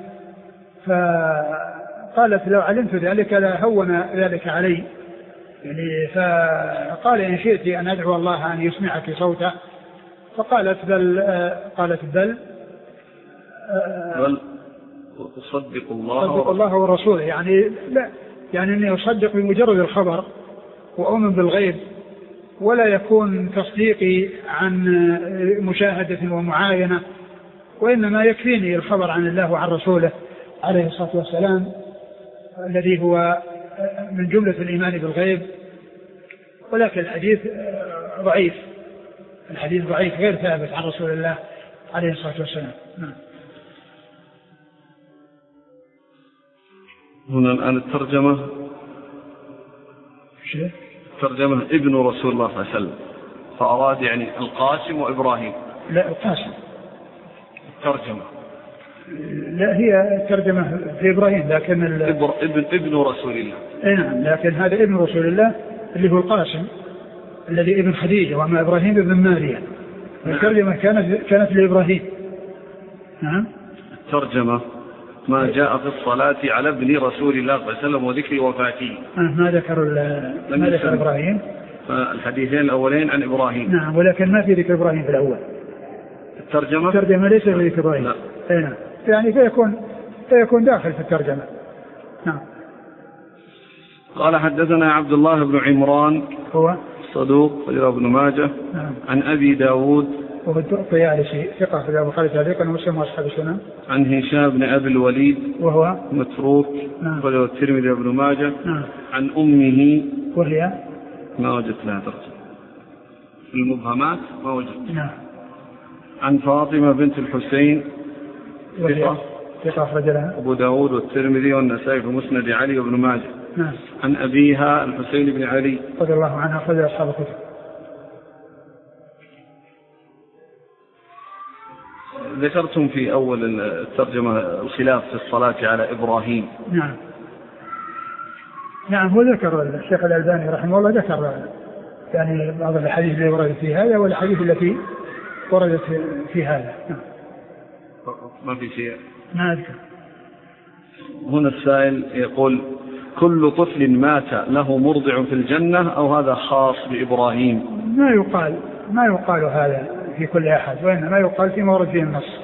فقالت لو علمت ذلك لهون ذلك علي يعني. فقال إن شئت أن أدعو الله أن يسمعك صوته. فقالت بل قالت بل بل أصدق الله, أصدق الله ورسوله يعني لا يعني أني أصدق بمجرد الخبر وأؤمن بالغيب، ولا يكون تصديقي عن مشاهدة ومعاينة، وإنما يكفيني الخبر عن الله وعن رسوله عليه الصلاة والسلام الذي هو من جملة الإيمان بالغيب. ولكن الحديث ضعيف، الحديث ضعيف غير ثابت عن رسول الله عليه الصلاة والسلام. نعم. هنا الآن الترجمة شيء؟ ترجمة ابن رسول الله صلى الله عليه وسلم، فأراد يعني القاسم وإبراهيم. لا القاسم الترجمة لا هي ترجمة في إبراهيم، لكن ابن, ابن, ابن رسول الله. نعم، لكن هذا ابن رسول الله اللي هو القاسم الذي ابن خديجة، وأما إبراهيم ابن ماريا. الترجمة كانت كانت لإبراهيم. نعم. الترجمة ما جاء في الصلاة على ابن رسول الله صلى الله عليه وسلم وذكر وفاته. ما ذكر ما ذكر إبراهيم. فالحديثين الأولين عن إبراهيم. نعم، ولكن ما في ذكر إبراهيم في الأول. الترجمة الترجمة ليس في ذكر إبراهيم. نعم، يعني فيكون فيكون داخل في الترجمة. نعم. قال حدثنا عبد الله بن عمران هو صدوق وله ابن ماجه. نعم. عن أبي داود وهو الطيالسي ثقة في البخاري تعليقا ومسلم وأصحاب السنن. عن هشام بن أبي الوليد وهو متروك. نعم. وله الترمذي وابن ماجه. نعم. عن أمه وهي ما وجدت لها ترجمة، المبهمات ما وجدت. نعم. عن فاطمة بنت الحسين ثقة ثقة أخرج لها أبو داود والترمذي والنسائي في مسند علي وابن ماجه. نعم. عن أبيها الحسين بن علي رضي الله عنها أخرج أصحاب الكتب. ذكرتم في أول الترجمة الخلاف في الصلاة على إبراهيم. نعم. نعم، هو ذكر الشيخ الألباني رحمه الله ذكر يعني بعض الحديث اللي وردت في هذا والحديث التي وردت في هذا. نعم. ما في شيء. ما أذكر. هنا السائل يقول كل طفل مات له مرضع في الجنة أو هذا خاص بإبراهيم؟ ما يقال ما يقال هذا في كل أحد، وإنما يقال فيما ورد فيه النص.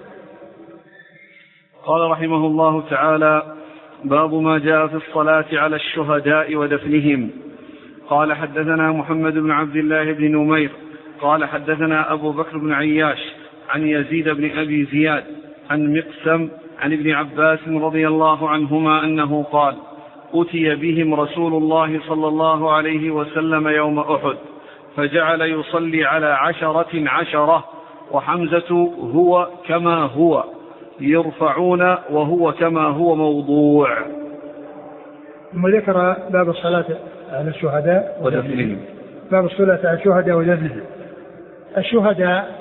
قال رحمه الله تعالى باب ما جاء في الصلاة على الشهداء ودفنهم. قال حدثنا محمد بن عبد الله بن نمير قال حدثنا أبو بكر بن عياش عن يزيد بن أبي زياد عن مقسم عن ابن عباس رضي الله عنهما أنه قال أتي بهم رسول الله صلى الله عليه وسلم يوم أحد فجعل يصلي على عشرة عشرة وحمزة هو كما هو يرفعون وهو كما هو موضوع. ثم ذكر باب الصلاة على الشهداء ودفنهم. باب الصلاة على الشهداء ودفنهم. الشهداء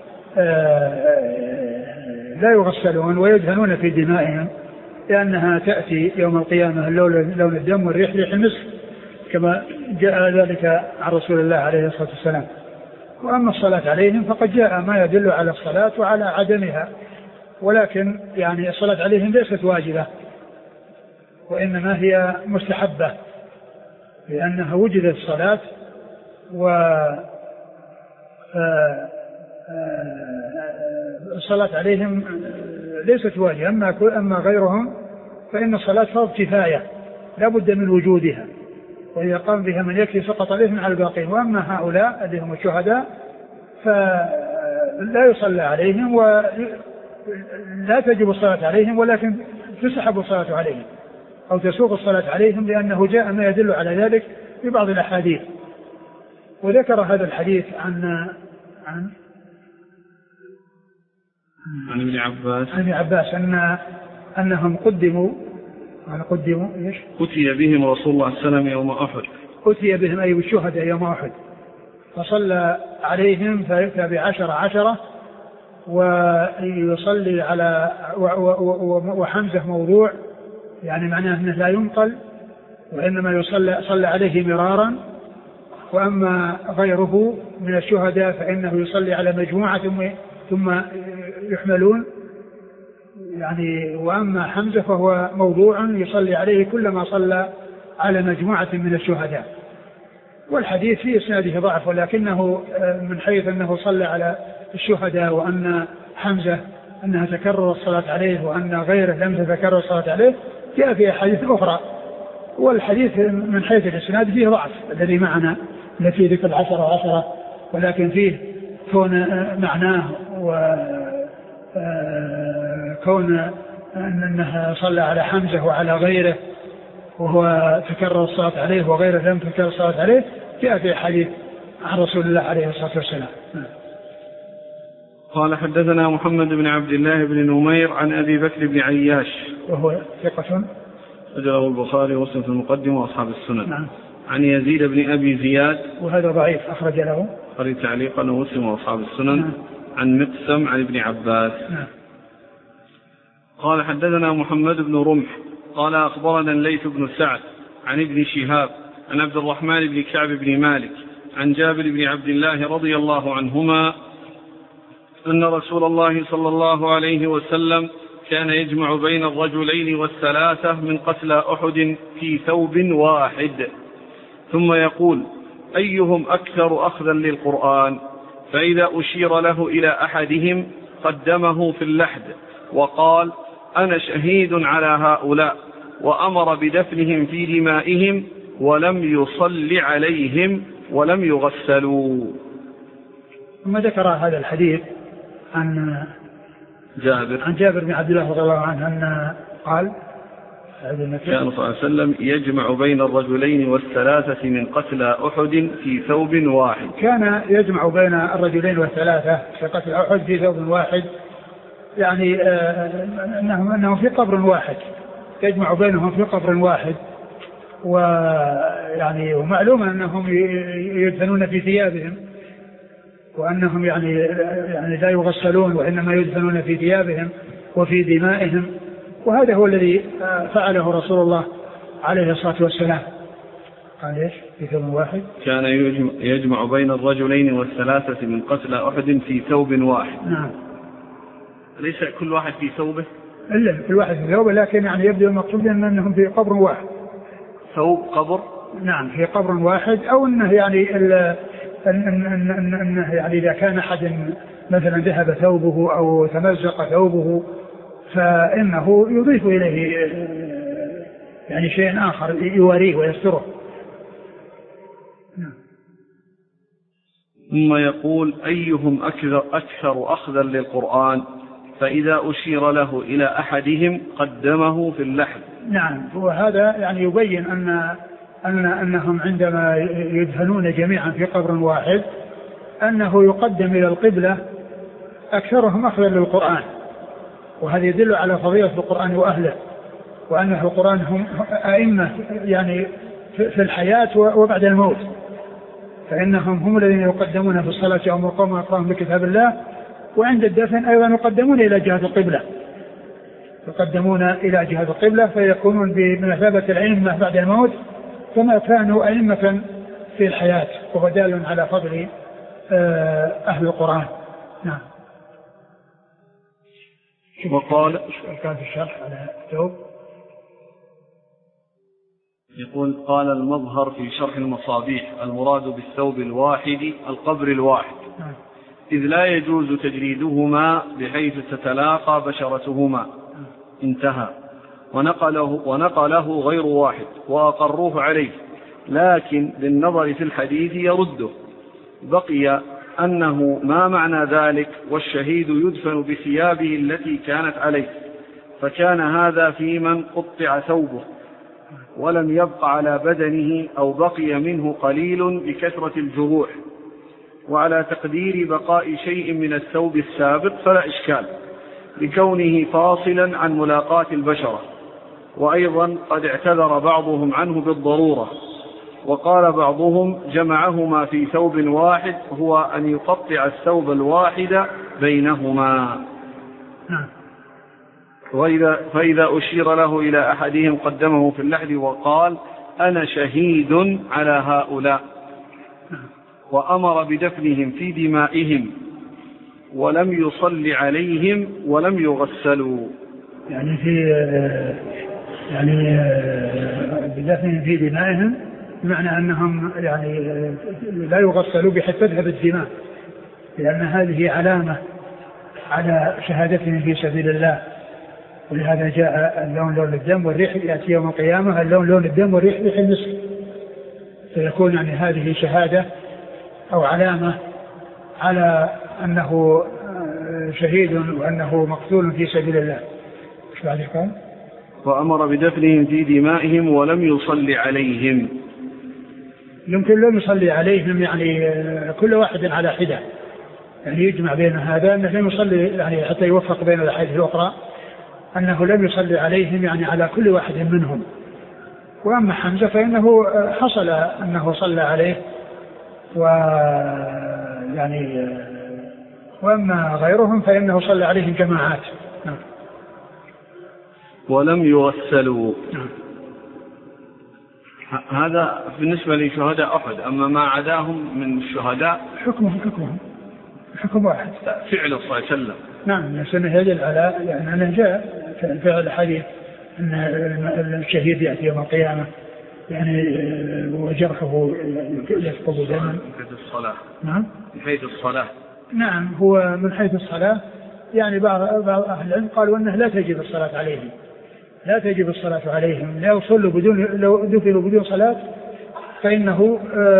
لا يغسلون ويدهنون في دمائهم لأنها تأتي يوم القيامة لون الدم والريح ريح المسك كما جاء ذلك عن رسول الله عليه الصلاة والسلام. وأما الصلاة عليهم فقد جاء ما يدل على الصلاة وعلى عدمها، ولكن يعني الصلاة عليهم ليست واجبة وإنما هي مستحبة لأنها وجدت الصلاة و الصلاة عليهم ليست واجبة. أما أما غيرهم فإن الصلاة فرض كفاية لا بد من وجودها، وإذا قام بها من يكفي سقط الإثم على الباقين. وأما هؤلاء الذين هم الشهداء فلا يصلى عليهم ولا تجب الصلاة عليهم، ولكن تسحب الصلاة عليهم أو تسوق الصلاة عليهم لأنه جاء ما يدل على ذلك في بعض الأحاديث. وذكر هذا الحديث عن عن عن ابن عباس عن ابن عباس أن أنهم قدموا أنا قدموا إيش؟ أتي بهم رسول الله صلى الله عليه وسلم يوم أحد. أتي بهم أي الشهداء يوم أحد فصلى عليهم فيؤتى بعشرة عشرة ويصلي على وحمزة موضوع يعني معناه أنه لا ينقل وإنما يصلى صلى عليه مرارا. وأما غيره من الشهداء فإنه يصلي على مجموعة ثم يحملون يعني. وأما حمزة فهو موضوع يصلي عليه كلما صلى على مجموعة من الشهداء. والحديث في إسناده ضعف ولكنه من حيث أنه صلى على الشهداء وأن حمزة أنها تكرر الصلاة عليه وأن غيره لم تتكرر الصلاة عليه جاء في حديث أخرى. والحديث من حيث الإسناد فيه ضعف الذي معنا التي ذكر العشرة وعشرة ولكن فيه كون معناه وكون أنها صلى على حمزة وعلى غيره وهو تكرر الصلاة عليه وغيره لم تكرر الصلاة عليه جاء في حديث عن رسول الله عليه الصلاة والسلام. قال حدثنا محمد بن عبد الله بن نمير عن أبي بكر بن عياش وهو ثقة أجره البخاري ومسلم في المقدمة وأصحاب السنن. نعم. عن يزيد بن أبي زياد وهذا ضعيف أخرج له البخاري تعليقا ومسلم وأصحاب السنن. نعم. عن مقسم عن ابن عباس. نعم. قال حدثنا محمد بن رمح قال أخبرنا الليث بن سعد عن ابن شهاب عن عبد الرحمن بن كعب بن مالك عن جابر بن عبد الله رضي الله عنهما أن رسول الله صلى الله عليه وسلم كان يجمع بين الرجلين والثلاثة من قتلى أحد في ثوب واحد ثم يقول أيهم أكثر أخذا للقرآن فإذا أشير له إلى أحدهم قدمه في اللحد وقال أنا شهيد على هؤلاء وأمر بدفنهم في دمائهم ولم يصل عليهم ولم يغسلوا. ثم ذكر هذا الحديث عن جابر عن جابر بن عبد الله رضي الله عنه أن قال كان صلى الله عليه وسلم يجمع بين الرجلين والثلاثة من قتلى أحد في ثوب واحد. كان يجمع بين الرجلين والثلاثة في قتل أحد في ثوب واحد يعني أنهم أنهم في قبر واحد يجمع بينهم في قبر واحد ويعني ومعلوم أنهم يدفنون في ثيابهم وأنهم يعني يعني لا يغسلون وإنما يدفنون في ثيابهم وفي دمائهم وهذا هو الذي فعله رسول الله عليه الصلاة والسلام. قال ايش في ثوب واحد كان يجمع بين الرجلين والثلاثة من قتلى أحد في ثوب واحد. نعم. ليس كل واحد في ثوبه إلا كل واحد في ثوبه لكن يعني يبدو المقصود أنهم في قبر واحد. ثوب قبر. نعم في قبر واحد أو أنه يعني أن أن أنه يعني إذا كان أحد مثلا ذهب ثوبه أو تمزق ثوبه فإنه يضيف إليه يعني شيء آخر يواريه ويستره. ثم يقول أيهم أكثر, أكثر أخذا للقرآن فإذا أشير له إلى أحدهم قدمه في اللحد. نعم وهذا يعني يبين أن أن أنهم عندما يدفنون جميعا في قبر واحد أنه يقدم إلى القبلة أكثرهم أخذا للقرآن وهذا يدل على فضيلة القرآن وأهله وأن القرآن هم أئمة يعني في الحياة وبعد الموت فإنهم هم الذين يقدمون في الصلاة يوم القوم ويقرأون بكتاب الله وعند الدفن أيضا يقدمون إلى جهة القبلة يقدمون إلى جهة القبلة فيكونون بمثابة الأئمة بعد الموت كما كانوا أئمة في الحياة وهو دال على فضل أهل القرآن. نعم. وقال كان في الشرح على الثوب يقول قال المظهر في شرح المصابيح المراد بالثوب الواحد القبر الواحد نعم. إذ لا يجوز تجريدهما بحيث تتلاقى بشرتهما انتهى ونقله, ونقله غير واحد وأقروه عليه لكن بالنظر في الحديث يرده بقي أنه ما معنى ذلك والشهيد يدفن بثيابه التي كانت عليه فكان هذا في من قطع ثوبه ولم يبق على بدنه أو بقي منه قليل بكثرة الجروح وعلى تقدير بقاء شيء من الثوب السابق فلا إشكال لكونه فاصلا عن ملاقاة البشرة، وأيضا قد اعتذر بعضهم عنه بالضرورة، وقال بعضهم جمعهما في ثوب واحد هو أن يقطع الثوب الواحد بينهما. وإذا فإذا أشير له إلى أحدهم قدمه في اللحد وقال أنا شهيد على هؤلاء، وأمر بدفنهم في دمائهم ولم يصل عليهم ولم يغسلوا. يعني في يعني بدفنهم في دمائهم بمعنى أنهم يعني لا يغسلوا بحيث تذهب الدماء، لأن هذه علامة على شهادتهم في سبيل الله، ولهذا جاء اللون لون الدم والريح يأتي يوم القيامة اللون لون الدم والريح ريح المسك، فيكون يعني هذه شهادة أو علامة على أنه شهيد وأنه مقتول في سبيل الله. ايش بعد قال؟ وأمر بدفنهم في دمائهم ولم يصلي عليهم. يمكن لم يصلي عليهم يعني كل واحد على حدة، يعني يجمع بين هذا أنه لم يصلي يعني حتى يوفق بين الأحاديث الأخرى أنه لم يصلي عليهم يعني على كل واحد منهم. وأما حمزة فإنه حصل أنه صلى عليه، ويعني وأما غيرهم فإنه صلى عليهم جماعات. ولم يغسلوا. هذا بالنسبة لشهداء أحد. أما ما عداهم من الشهداء حكمهم حكمهم حكم واحد، فعل صلى الله عليه وسلم. نعم، سنة يدل على يعني أنه جاء فعل الحديث أن الشهيد يأتي يوم القيامة يعني وجرحه يسقط دما. من حيث الصلاة. نعم. من حيث الصلاة. نعم، هو من حيث الصلاة يعني بعض بعض أهل العلم قالوا أنه لا تجب الصلاة عليهم، لا تجب الصلاة عليهم، لو صلوا بدون لو دفنوا بدون صلاة فإنه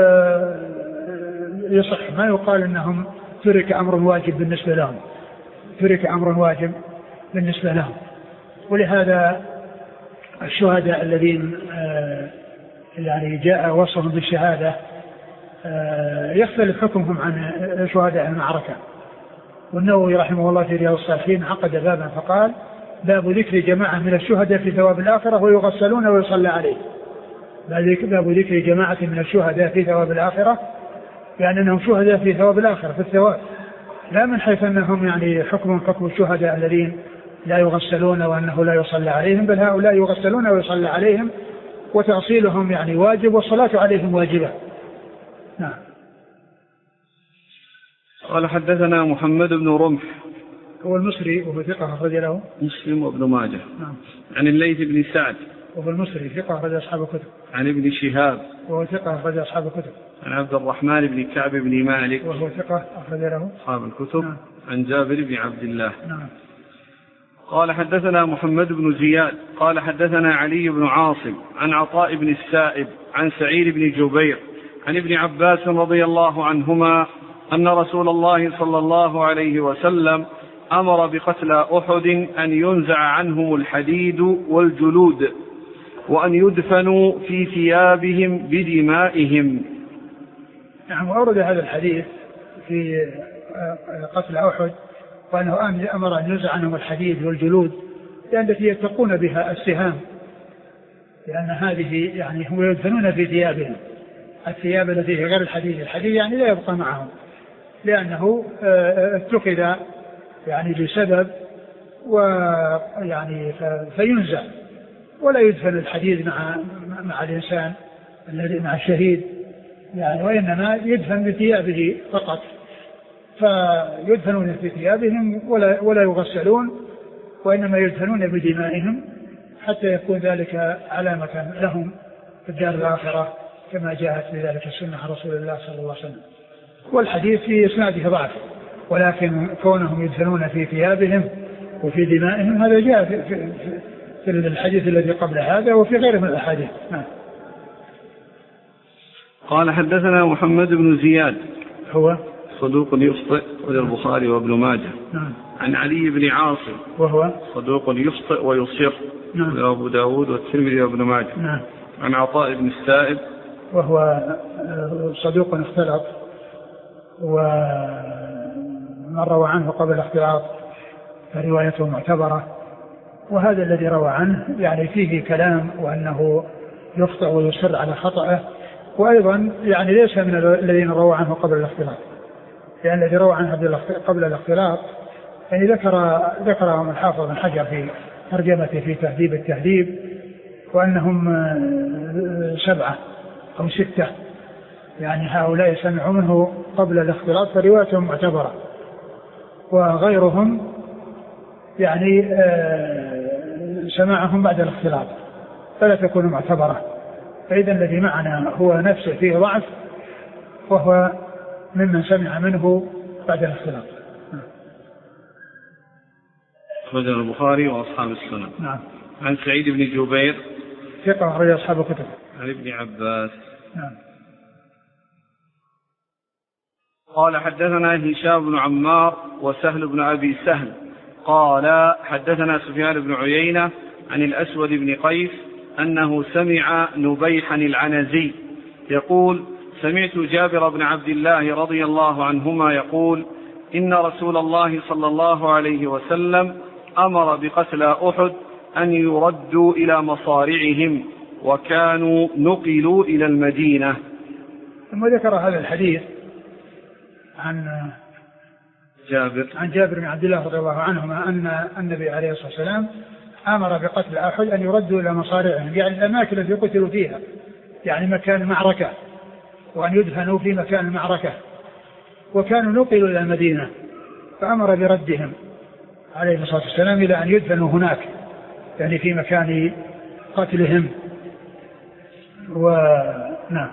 يصح، ما يقال أنهم ترك أمر واجب بالنسبة لهم، ترك أمر واجب بالنسبة لهم. ولهذا الشهداء الذين يعني جاء وصفهم بالشهادة يختلف حكمهم عن شهداء المعركة. والنووي رحمه الله في رياض الصالحين عقد بابا فقال باب ذكر جماعة من الشهداء في ثواب الآخرة ويغسلون ويصلى عليه. باب ذكر جماعة من الشهداء في ثواب الآخرة، يعني أنهم شهداء في ثواب الآخرة في الثواب، لا من حيث أنهم يعني حكم حكم الشهداء الذين لا يغسلون وأنه لا يصلى عليهم، بل هؤلاء يغسلون ويصلى عليهم وتغسيلهم يعني واجب والصلاة عليهم واجبة. نعم. قال حدثنا محمد بن رمح هو المصري وهو ثقة أخرج له مسلم وابن ماجه. نعم. عن الليث بن سعد وهو المصري ثقة أخرج أصحاب الكتب. عن ابن شهاب وهو ثقة أخرج أصحاب الكتب. عن عبد الرحمن بن كعب بن مالك وهو ثقة أخرج له أصحاب الكتب. نعم. عن جابر بن عبد الله. نعم. قال حدثنا محمد بن زياد قال حدثنا علي بن عاصم عن عطاء بن السائب عن سعيد بن جبير عن ابن عباس رضي الله عنهما أن رسول الله صلى الله عليه وسلم أمر بقتلى أحد أن ينزع عنهم الحديد والجلود وأن يدفنوا في ثيابهم بدمائهم. نعم. وأورد هذا الحديث في قتل أحد وأنه أمر أن ينزع عنهم الحديد والجلود لأن التي يتقون بها السهام، لأن هذه يعني هم يدفنون في ثيابهم، الثياب التي هي غير الحديد، الحديد يعني لا يبقى معهم لأنه اتخذ يعني بسبب ويعني فينزع، ولا يدفن الحديد مع مع الإنسان الذي مع الشهيد يعني، وإنما يدفن بثيابه فقط، فيدفنون في ثيابهم ولا ولا يغسلون، وإنما يدفنون بدمائهم حتى يكون ذلك علامة لهم في الدار الآخرة كما جاءت بذلك السنة عن رسول الله صلى الله عليه وسلم. والحديث في إسناده ضعف، ولكن كونهم يدفنون في ثيابهم وفي دمائهم هذا جاء في, في, في الحديث الذي قبل هذا وفي غيره من الأحاديث. نعم. قال حدثنا محمد بن زياد هو صدوق يخطئ وللبخاري وابن ماجه. نعم. عن علي بن عاصم وهو صدوق يخطئ ويصر. نعم. وابو داود والترمذي وابن ماجه. نعم. عن عطاء بن السائب وهو صدوق اختلط ومن روى عنه قبل الاختلاط فروايته معتبرة. وهذا الذي روى عنه يعني فيه كلام وأنه يخطئ ويصر على خطأه، وأيضا يعني ليس من الذين روى عنه قبل الاختلاط، لأن الذي روى عنه قبل الاختلاط يعني ذكر ذكرهم الحافظ بن حجر في ترجمته في تهذيب التهذيب، وأنهم سبعة أو ستة، يعني هؤلاء سمعوا منه قبل الاختلاط فروايتهم معتبرة، وغيرهم يعني سماعهم بعد الاختلاط فلا تكون معتبرة. فإذا الذي معنا هو نفسه فيه ضعف، وهو ممن سمع منه بعد الاختلاط. أخرجه البخاري وأصحاب السنن. نعم. عن سعيد بن جبير ثقة أخرج أصحاب الكتب. عن ابن عباس. نعم. قال حدثنا هشام بن عمار وسهل بن أبي سهل قال حدثنا سفيان بن عيينة عن الأسود بن قيس أنه سمع نبيحا العنزي يقول سمعت جابر بن عبد الله رضي الله عنهما يقول إن رسول الله صلى الله عليه وسلم أمر بقتلى أحد أن يردوا إلى مصارعهم وكانوا نقلوا إلى المدينة. ثم ذكر هذا الحديث عن جابر عن جابر بن عبد الله رضي الله عنهما أن النبي عليه الصلاة والسلام أمر بقتل أحد أن يردوا إلى مصارعهم، يعني الأماكن التي قتلوا فيها، يعني مكان المعركة، وأن يدفنوا في مكان المعركة، وكانوا نقلوا إلى المدينة فأمر بردهم عليه الصلاة والسلام إلى أن يدفنوا هناك، يعني في مكان قتلهم. ونعم.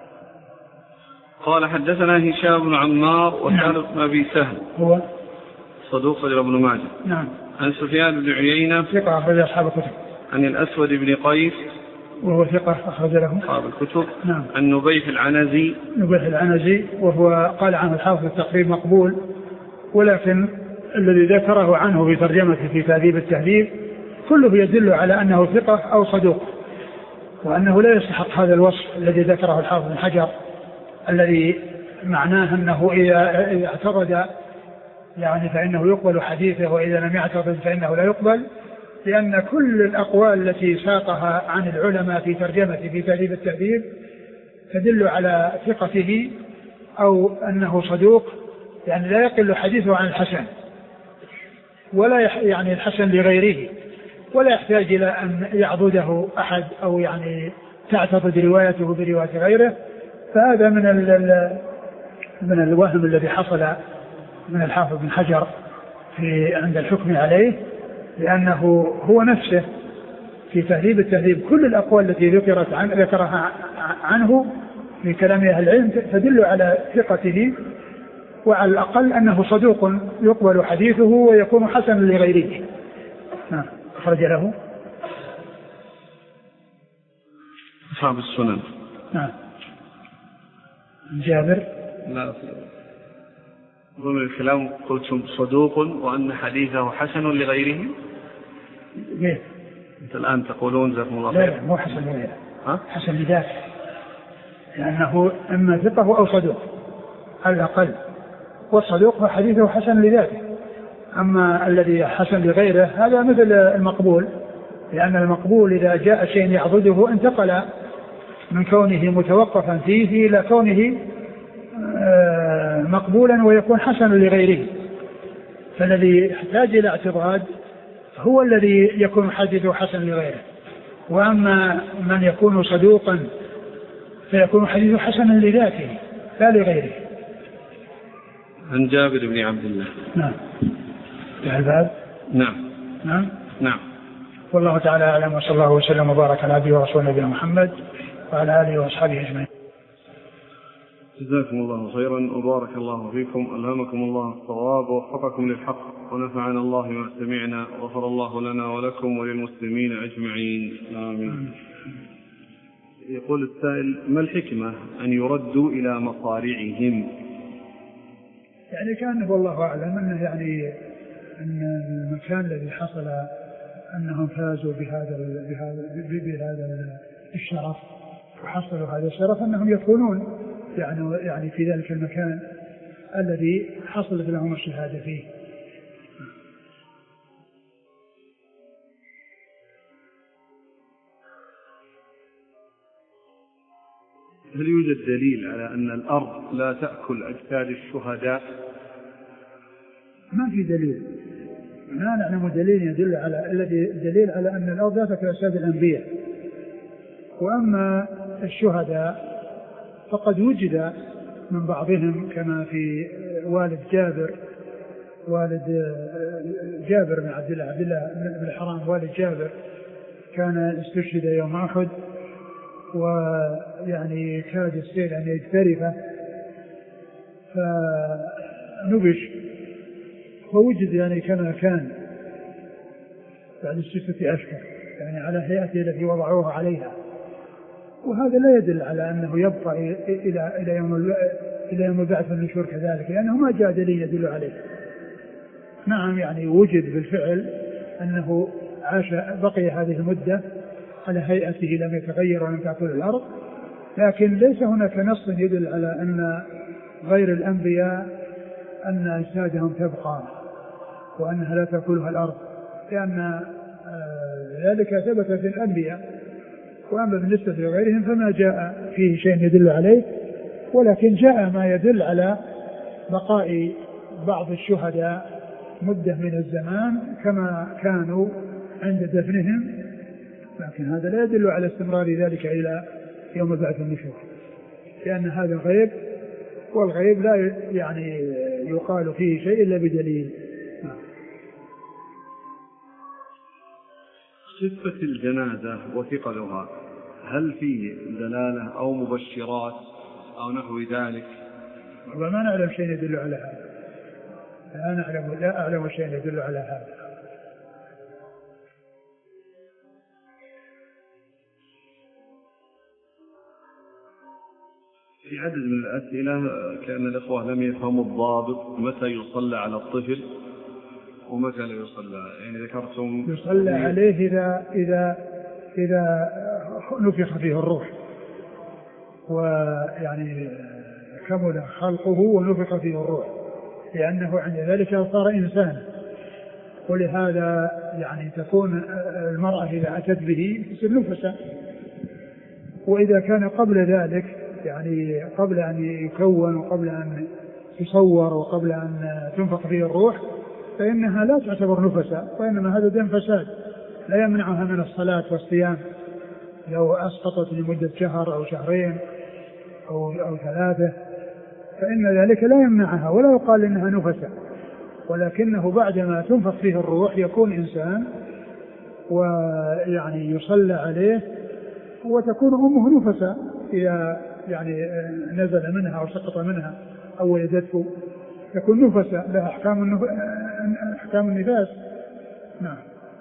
قال حدثنا هشام بن عمار وسهل بن أبي سهل هو صدوق غير ابن ماجه. نعم. عن سفيان بن عيينة ثقة أخرج أصحاب الكتب. عن الأسود بن قيس وهو ثقة أخرج له أصحاب الكتب. نعم. عن نبيح العنزي نبيح العنزي وهو قال عنه الحافظ التقريب مقبول، ولكن الذي ذكره عنه في ترجمته في تهذيب التهذيب كله يدل على أنه ثقة أو صدوق، وأنه لا يستحق هذا الوصف الذي ذكره الحافظ بن حجر الذي معناه أنه إذا اعترض يعني فإنه يقبل حديثه، وإذا لم يعترض فإنه لا يقبل، لأن كل الأقوال التي ساقها عن العلماء في ترجمته في تهذيب التهذيب تدل على ثقته أو أنه صدوق، يعني لا يقل حديثه عن الحسن ولا يعني الحسن لغيره، ولا يحتاج إلى أن يعضده أحد أو يعني تعتقد روايته برواية غيره. فهذا من من الوهم الذي حصل من الحافظ بن حجر في عند الحكم عليه، لأنه هو نفسه في تهذيب التهذيب كل الأقوال التي ذكرت عن ذكرها عنه في كلام أهل العلم تدل على ثقته، وعلى الأقل أنه صدوق يقبل حديثه ويكون حسنا لغيره. نعم. أخرج له أصحاب السنن. نعم. جابر لا ضمن الكلام قلتم صدوق وأن حديثه حسن لغيره. ليه؟ أنت الآن تقولون جزاكم الله خير. خير. لا مو حسن لغيره، حسن لذاته، لأنه إما ثقة أو صدوق على الأقل، والصدوق حديثه حسن لذاته. أما الذي حسن لغيره هذا مثل المقبول، لأن المقبول إذا جاء شيء يعضده انتقل من كونه متوقفا فيه إلى كونه مقبولا ويكون حسنا لغيره. فالذي يحتاج إلى اعتراض هو الذي يكون حديثه حسن لغيره، وأما من يكون صدوقا فيكون حديثه حسنا لذاته لا لغيره. عن جابر بن عبد الله. نعم. في الباب. نعم. نعم. نعم. والله تعالى أعلم، وصلى الله وسلم وبارك على عبده ورسوله نبينا محمد وعلى آله وأصحابه أجمعين. جزاكم الله خيرا وبارك الله فيكم، ألهمكم الله الصواب ووفقكم للحق، ونفعنا الله ما سمعنا، وغفر الله لنا ولكم وللمسلمين أجمعين، آمين. يقول السائل: ما الحكمة أن يردوا إلى مصارعهم؟ يعني كان والله أعلم أنه يعني أن المكان الذي حصل أنهم فازوا بهذا بهذا بهذا الشرف وحصلوا هذا الشرف أنهم يكونون يعني يعني في ذلك المكان الذي حصلت لهم الشهادة فيه. هل يوجد دليل على أن الأرض لا تأكل أجساد الشهداء؟ ما في دليل، ما نعلم دليل يدل على الذي دليل على أن الأرض لا تأكل أجساد الأنبياء. وأما الشهداء فقد وجد من بعضهم كما في والد جابر، والد جابر بن عبد الله عبد الله بن الحرام والد جابر كان استشهد يوم أحد، ويعني كاد السيل أن يجترفه فنبش فوجد يعني كما كان بعد ستة أشهر، يعني على هيئته التي وضعوها عليها. وهذا لا يدل على أنه يبقى إلى إلى يوم إلى يوم البعث والنشور كذلك، لأنه ما جاء دليل يدل عليه. نعم يعني وجد بالفعل أنه عاش بقي هذه المدة على هيئته لم يتغير ولم تأكل الأرض، لكن ليس هناك نص يدل على أن غير الأنبياء أن أجسادهم تبقى وأنها لا تأكلها الأرض، لأن ذلك ثبت في الأنبياء. وأما بالنسبة لغيرهم فما جاء فيه شيء يدل عليه، ولكن جاء ما يدل على بقاء بعض الشهداء مدة من الزمان كما كانوا عند دفنهم، لكن هذا لا يدل على استمرار ذلك إلى يوم البعث والنشور، لأن هذا الغيب، والغيب لا يعني يقال فيه شيء إلا بدليل. خفة الجنازة وثقلها هل فيه دلالة أو مبشرات أو نحو ذلك؟ وما نعلم شيء يدل على هذا، لا نعلم لا أعلم شيء يدل على هذا. في عدد من الأسئلة كأن الإخوة لم يفهموا الضابط متى يصلى على الطفل ومتى لا يصلى، يعني ذكرتم يصلى عليه إذا إذا إذا نفخ فيه الروح، ويعني كمل خلقه ونفخ فيه الروح، لأنه عند ذلك صار إنسان. ولهذا يعني تكون المرأة إذا أتت به تصير نفسا، وإذا كان قبل ذلك يعني قبل أن يكون وقبل أن يصور وقبل أن تنفخ فيه الروح فإنها لا تعتبر نفسا، وإنما هذا دم فساد لا يمنعها من الصلاة والصيام لو أسقطت لمدة شهر أو شهرين أو, أو ثلاثة، فإن ذلك لا يمنعها ولا يقال إنها نفسا، ولكنه بعدما تنفخ فيه الروح يكون إنسان ويعني يصلى عليه، وتكون أمه نفسا إذا يعني نزل منها أو سقط منها أو ولدته، تكون نفسا لها أحكام النف... أحكام النفاس. نعم.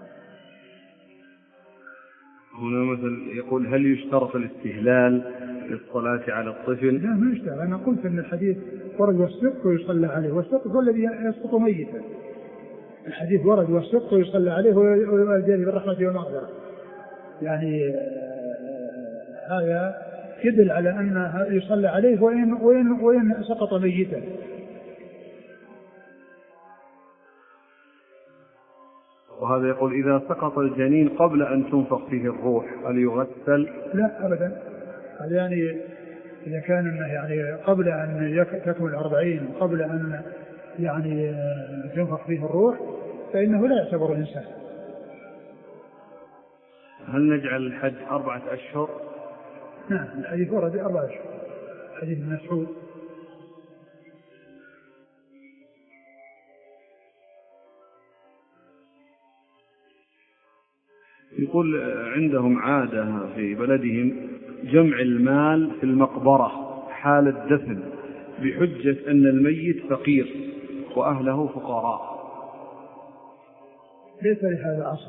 هنا مثل يقول هل يشترط الاستهلال للصلاة على الطفل؟ لا ما يشترط، أنا قلت أن الحديث ورد والسق ويصلى عليه، والسق هو الذي يسقط ميتا. الحديث ورد والسق ويصلى عليه والجاري بالرحمة والمغفرة، يعني هذا يدل على أن يصلى عليه وإن, وإن, وإن سقط ميتا. وهذا يقول إذا سقط الجنين قبل أن تنفخ فيه الروح هل يغسل؟ لا أبدا، هذا يعني إذا كان يعني قبل أن تكمل الأربعين قبل أن يعني تنفخ فيه الروح فإنه لا يعتبر الإنسان. هل نجعل الحج أربعة أشهر؟ نعم الحديث ورد أربعة أشهر، حديث ابن مسعود. يقول عندهم عادة في بلدهم جمع المال في المقبرة حال الدفن بحجة أن الميت فقير وأهله فقراء. ليس لهذا أصل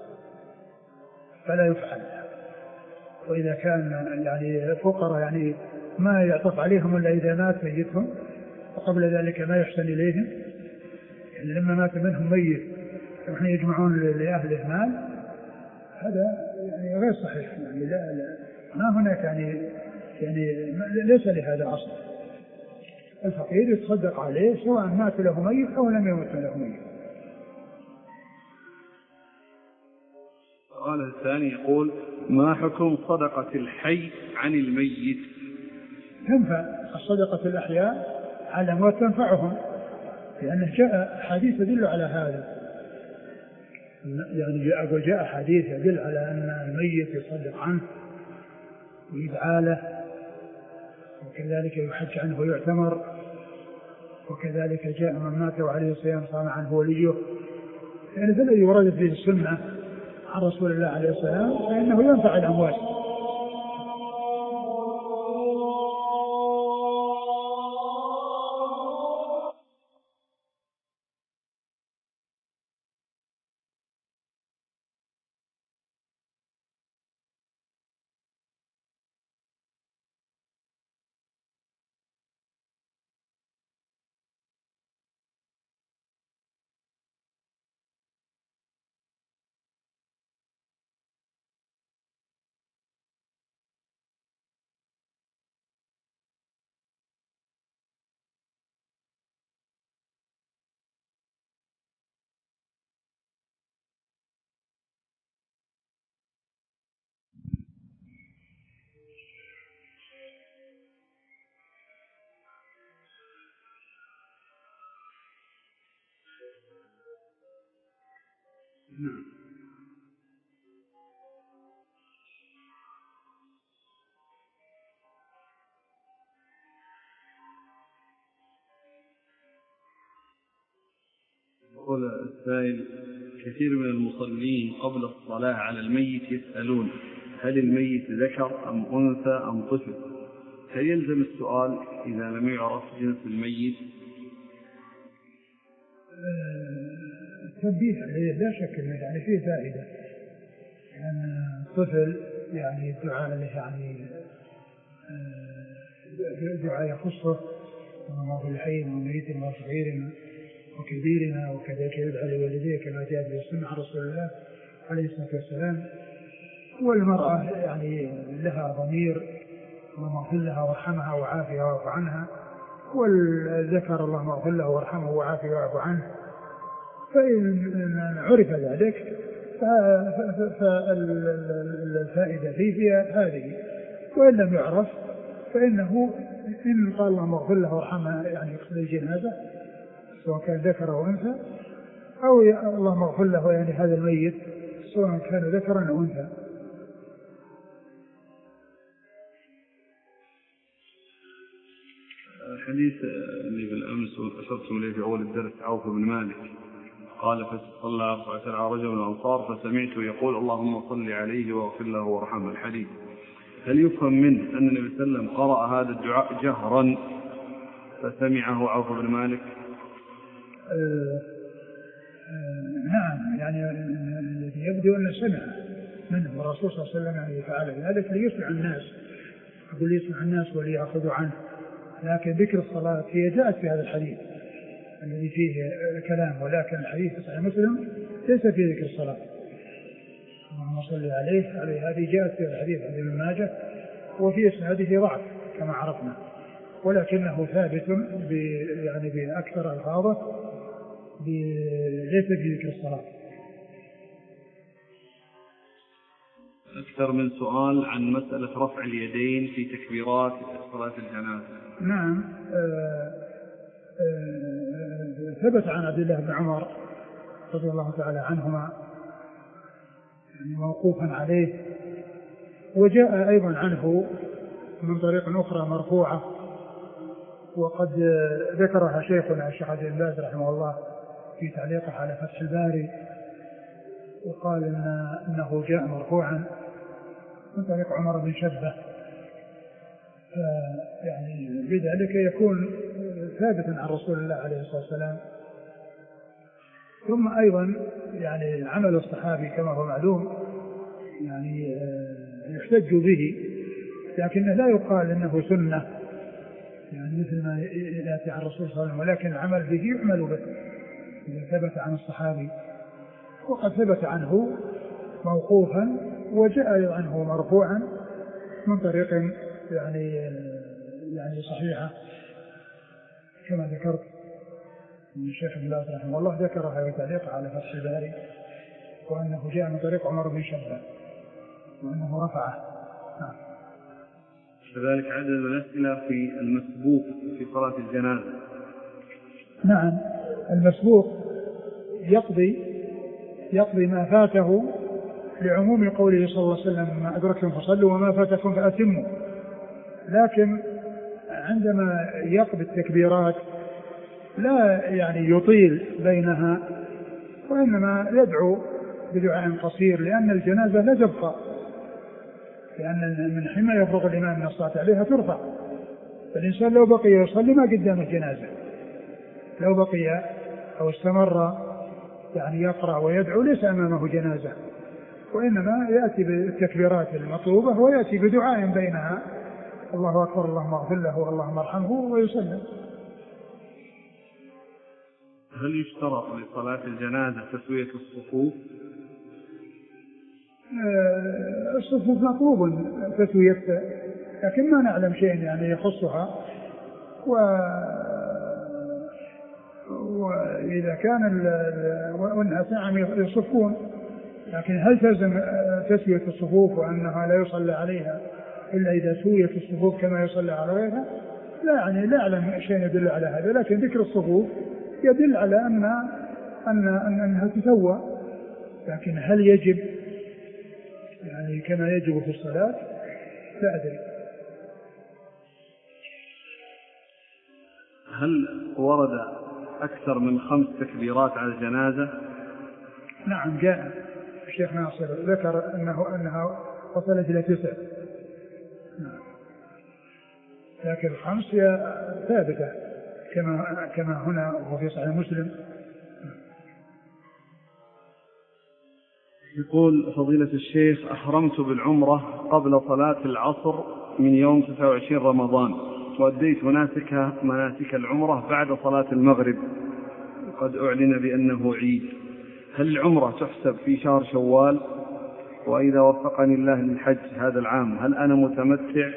فلا يفعل، وإذا كان يعني فقراء يعني ما يعطف عليهم إلا إذا مات ميتهم، وقبل ذلك ما يحسن إليهم، يعني لما مات منهم ميت يروحون يجمعون لأهله مال، هذا يعني غير صحيح، يعني لا, لا ما هناك يعني يعني ليس لهذا أصل. الفقير يتصدق عليه سواء مات له ميت أو لم يمت له ميت. السؤال الثاني يقول ما حكم صدقة الحي عن الميت؟ تنفع الصدقة في الأحياء على الأموات تنفعهم، لأنه جاء حديث يدل على هذا. يعني أقول جاء حديث يدل على أن الميت يصدق عنه ويدعى له، وكذلك يحج عنه ويعتمر، وكذلك جاء من مات وعليه الصيام صام عنه وليه. يعني فالذي ورد فيه السنة عن رسول الله عليه الصلاة والسلام فإنه ينفع الأموات. يقول السائل: كثير من المصلين قبل الصلاة على الميت يسألون هل الميت ذكر أم أنثى أم طفل؟ هل يلزم السؤال إذا لم يعرف جنس الميت؟ التنبيه عليه لا شك أنه يعني فيه فائدة، لأن الطفل يعني الدعاء له يعني دعاء يخصه وما في الحي وميت وصغير وكبيرنا، وكذلك يدعى لوالديه كما جاء في السنة عن رسول الله عليه الصلاة والسلام. والمرأة يعني لها ضمير اللهم اغفر لها وارحمها وعافها واعف عنها، والذكر اللهم اغفر له وارحمه وعافه واعف عنه. فإن عرف ذلك فالفائدة فيه هذه، وإن لم يعرف فإنه إن قال اللهم اغفر له وارحمها يعني يقصد الجنازة سواء كان ذكر أو أنثى، أو اللهم اغفر له يعني هذا الميت سواء كان ذكرا أو أنثى. الحديث اللي بالأمس وأشرتم إليه في أول الدرس عوف بن مالك قال: فصلى أربعة على رجل من الأنصار فسمعته يقول اللهم صل عليه واغفر له وارحمه. الحديث هل يفهم منه أن النبي صلى الله عليه وسلم قرأ هذا الدعاء جهرا فسمعه عوف بن مالك؟ آه آه نعم، يعني الذي يبدو أن سمع منه الرسول صلى الله عليه وسلم يعني فعل ذلك ليسمع الناس، يقول ليسمع الناس وليأخذوا عنه. لكن ذكر الصلاة هي جاءت في هذا الحديث الذي فيه كلام، ولكن الحديث صحيح مسلم ليس فيه ذكر الصلاة اللهم صل عليه عليه هذه جاءت في الحديث عند ابن ماجه، وفي إسناده ضعف كما عرفنا، ولكنه ثابت يعني بأكثر ألفاظه ليس فيه ذكر الصلاة. أكثر من سؤال عن مسألة رفع اليدين في تكبيرات صلاة الجنازة. نعم، آآ آآ ثبت عن عبد الله بن عمر رضي الله تعالى عنهما يعني موقوفا عليه، وجاء أيضا عنه من طريق أخرى مرفوعة، وقد ذكرها شيخنا الشيخ عبد الله رحمه الله في تعليقه على فتح الباري، وقال إن إنه جاء مرفوعا من طريق عمر بن شبه، يعني بذلك يكون ثابتا عن رسول الله عليه الصلاة والسلام. ثم أيضا يعني عمل الصحابي كما هو معلوم يعني يحتج به، لكنه لا يقال إنه سنة يعني مثل ما يأتي عن الرسول صلى الله عليه وسلم، ولكن العمل به يعمل به إذا ثبت عن الصحابي. وقد ثبت عنه موقوفا وجاء عنه مرفوعا من طريق يعني يعني صحيحة كما ذكرت من الشيخ ابن باز رحمه الله، ذكرها في تعليقه على فتح الباري، وأنه جاء من طريق عمر بن شبه وأنه رفعه. نعم. كذلك عدد من الأسئلة في المسبوق في صلاة الجنازة. نعم، المسبوق يقضي يقضي ما فاته لعموم قوله صلى الله عليه وسلم ما أدركتم فصلوا وما فاتكم فأتموا. لكن عندما يقضي التكبيرات لا يعني يطيل بينها، وإنما يدعو بدعاء قصير، لأن الجنازة لا تبقى، لأن من حين يفرغ الإمام من الصلاة عليها ترفع. فالإنسان لو بقي يصلي ما قدام الجنازة، لو بقي أو استمر يعني يقرأ ويدعو ليس أمامه جنازة، وإنما يأتي بالتكبيرات المطلوبة ويأتي بدعاء بينها، الله أكبر اللهم اغفر له اللهم ارحمه، ويسلم. هل يشترط لصلاة الجنازة تسوية الصفوف؟ الصفوف مطلوب تسويتها، لكن ما نعلم شيء يعني يخصها، و... وإذا كان والناس عم يصفون، لكن هل تلزم تسوية الصفوف وأنها لا يصلى عليها إلا إذا سويت الصفوف كما يصلى على غيرها؟ لا، يعني لا أعلم شيء يدل على هذا، لكن ذكر الصفوف يدل على أن أن أنها تسوى، لكن هل يجب يعني كما يجب في الصلاة لا أدري. هل ورد أكثر من خمس تكبيرات على الجنازة؟ نعم، جاء الشيخ ناصر ذكر أنه أنها وصلت إلى تسع، لكن الخمس هي ثابتة كما كما هنا وفي صحيح مسلم. يقول فضيلة الشيخ: أحرمت بالعمرة قبل صلاة العصر من يوم تسعة وعشرين رمضان، وأديت مناسك مناسك العمرة بعد صلاة المغرب، وقد أعلن بأنه عيد. هل العمرة تحسب في شهر شوال؟ وإذا وفقني الله للحج هذا العام هل أنا متمتع؟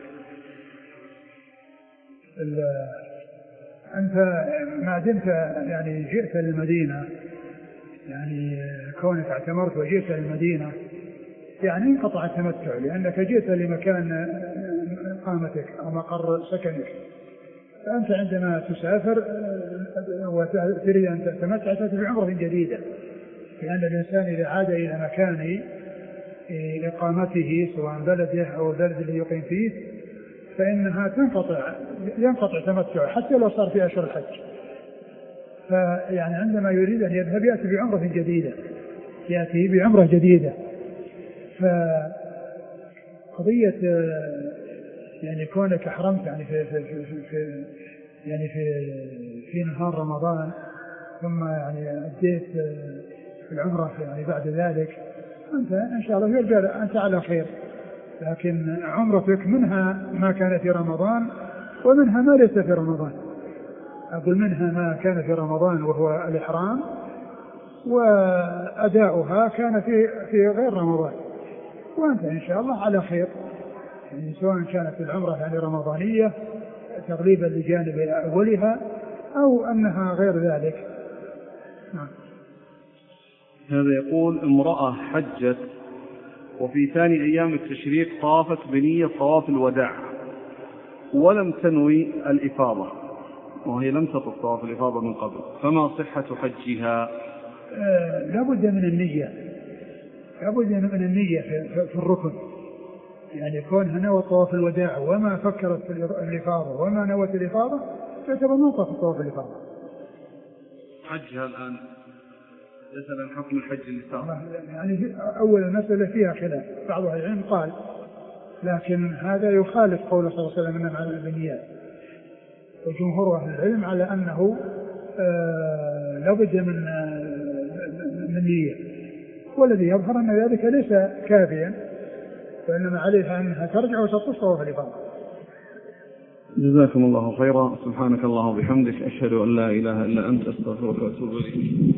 أنت ما دمت يعني جئت للمدينة، يعني كونك اعتمرت وجئت للمدينة يعني انقطع التمتع، لأنك جئت لمكان إقامتك أو مقر سكنك. فأنت عندما تسافر وتريد أن تتمتع تأتي بعمرة جديدة، لأن الإنسان إذا عاد إلى مكان إقامته سواء بلده أو البلد اللي يقيم فيه فإنها تنقطع ينقطع تمتعه حتى لو صار في أشهر الحج. فيعني عندما يريد أن يذهب يأتي بعمرة جديدة يأتي بعمرة جديدة. فقضية يعني كونك أحرمت يعني في, في, في, في يعني في في نهار رمضان ثم يعني أديت العمرة يعني بعد ذلك، أنت إن شاء الله يرجع أنت على خير، لكن عمرتك منها ما كان في رمضان ومنها ما ليس في رمضان. أقول منها ما كان في رمضان وهو الإحرام، وأداؤها كان في في غير رمضان، وأنت إن شاء الله على خير، يعني سواء كانت العمرة يعني رمضانية تغليبا لجانب أولها أو أنها غير ذلك. نعم. هذا يقول: امرأة حجت وفي ثاني أيام التشريق طافت بنية طواف الوداع ولم تنوي الإفاضة، وهي لم تطف طواف الإفاضة من قبل، فما صحة حجها؟ آه لابد من النية، لابد من النية في, في الركن، يعني كونها نوى طواف الوداع وما فكرت في الإفاضة وما نوت الإفاضة تعتبر من طواف طواف الإفاضة. حجها الآن يسأل حكم الحج النساء. يعني أول المسألة فيها خلاف، بعض أهل العلم قال، لكن هذا يخالف قول صلى الله عليه وسلم إنما على البنيات، وجمهور أهل العلم على أنه آه لابد من من نية، والذي يظهر أن ذلك ليس كافيا، وإنما عليها أنها ترجع وتطوف طواف الإفاضة. جزاكم الله خيرا. سبحانك اللهم وبحمدك، أشهد أن لا إله إلا أنت، أستغفرك وأتوب إليك.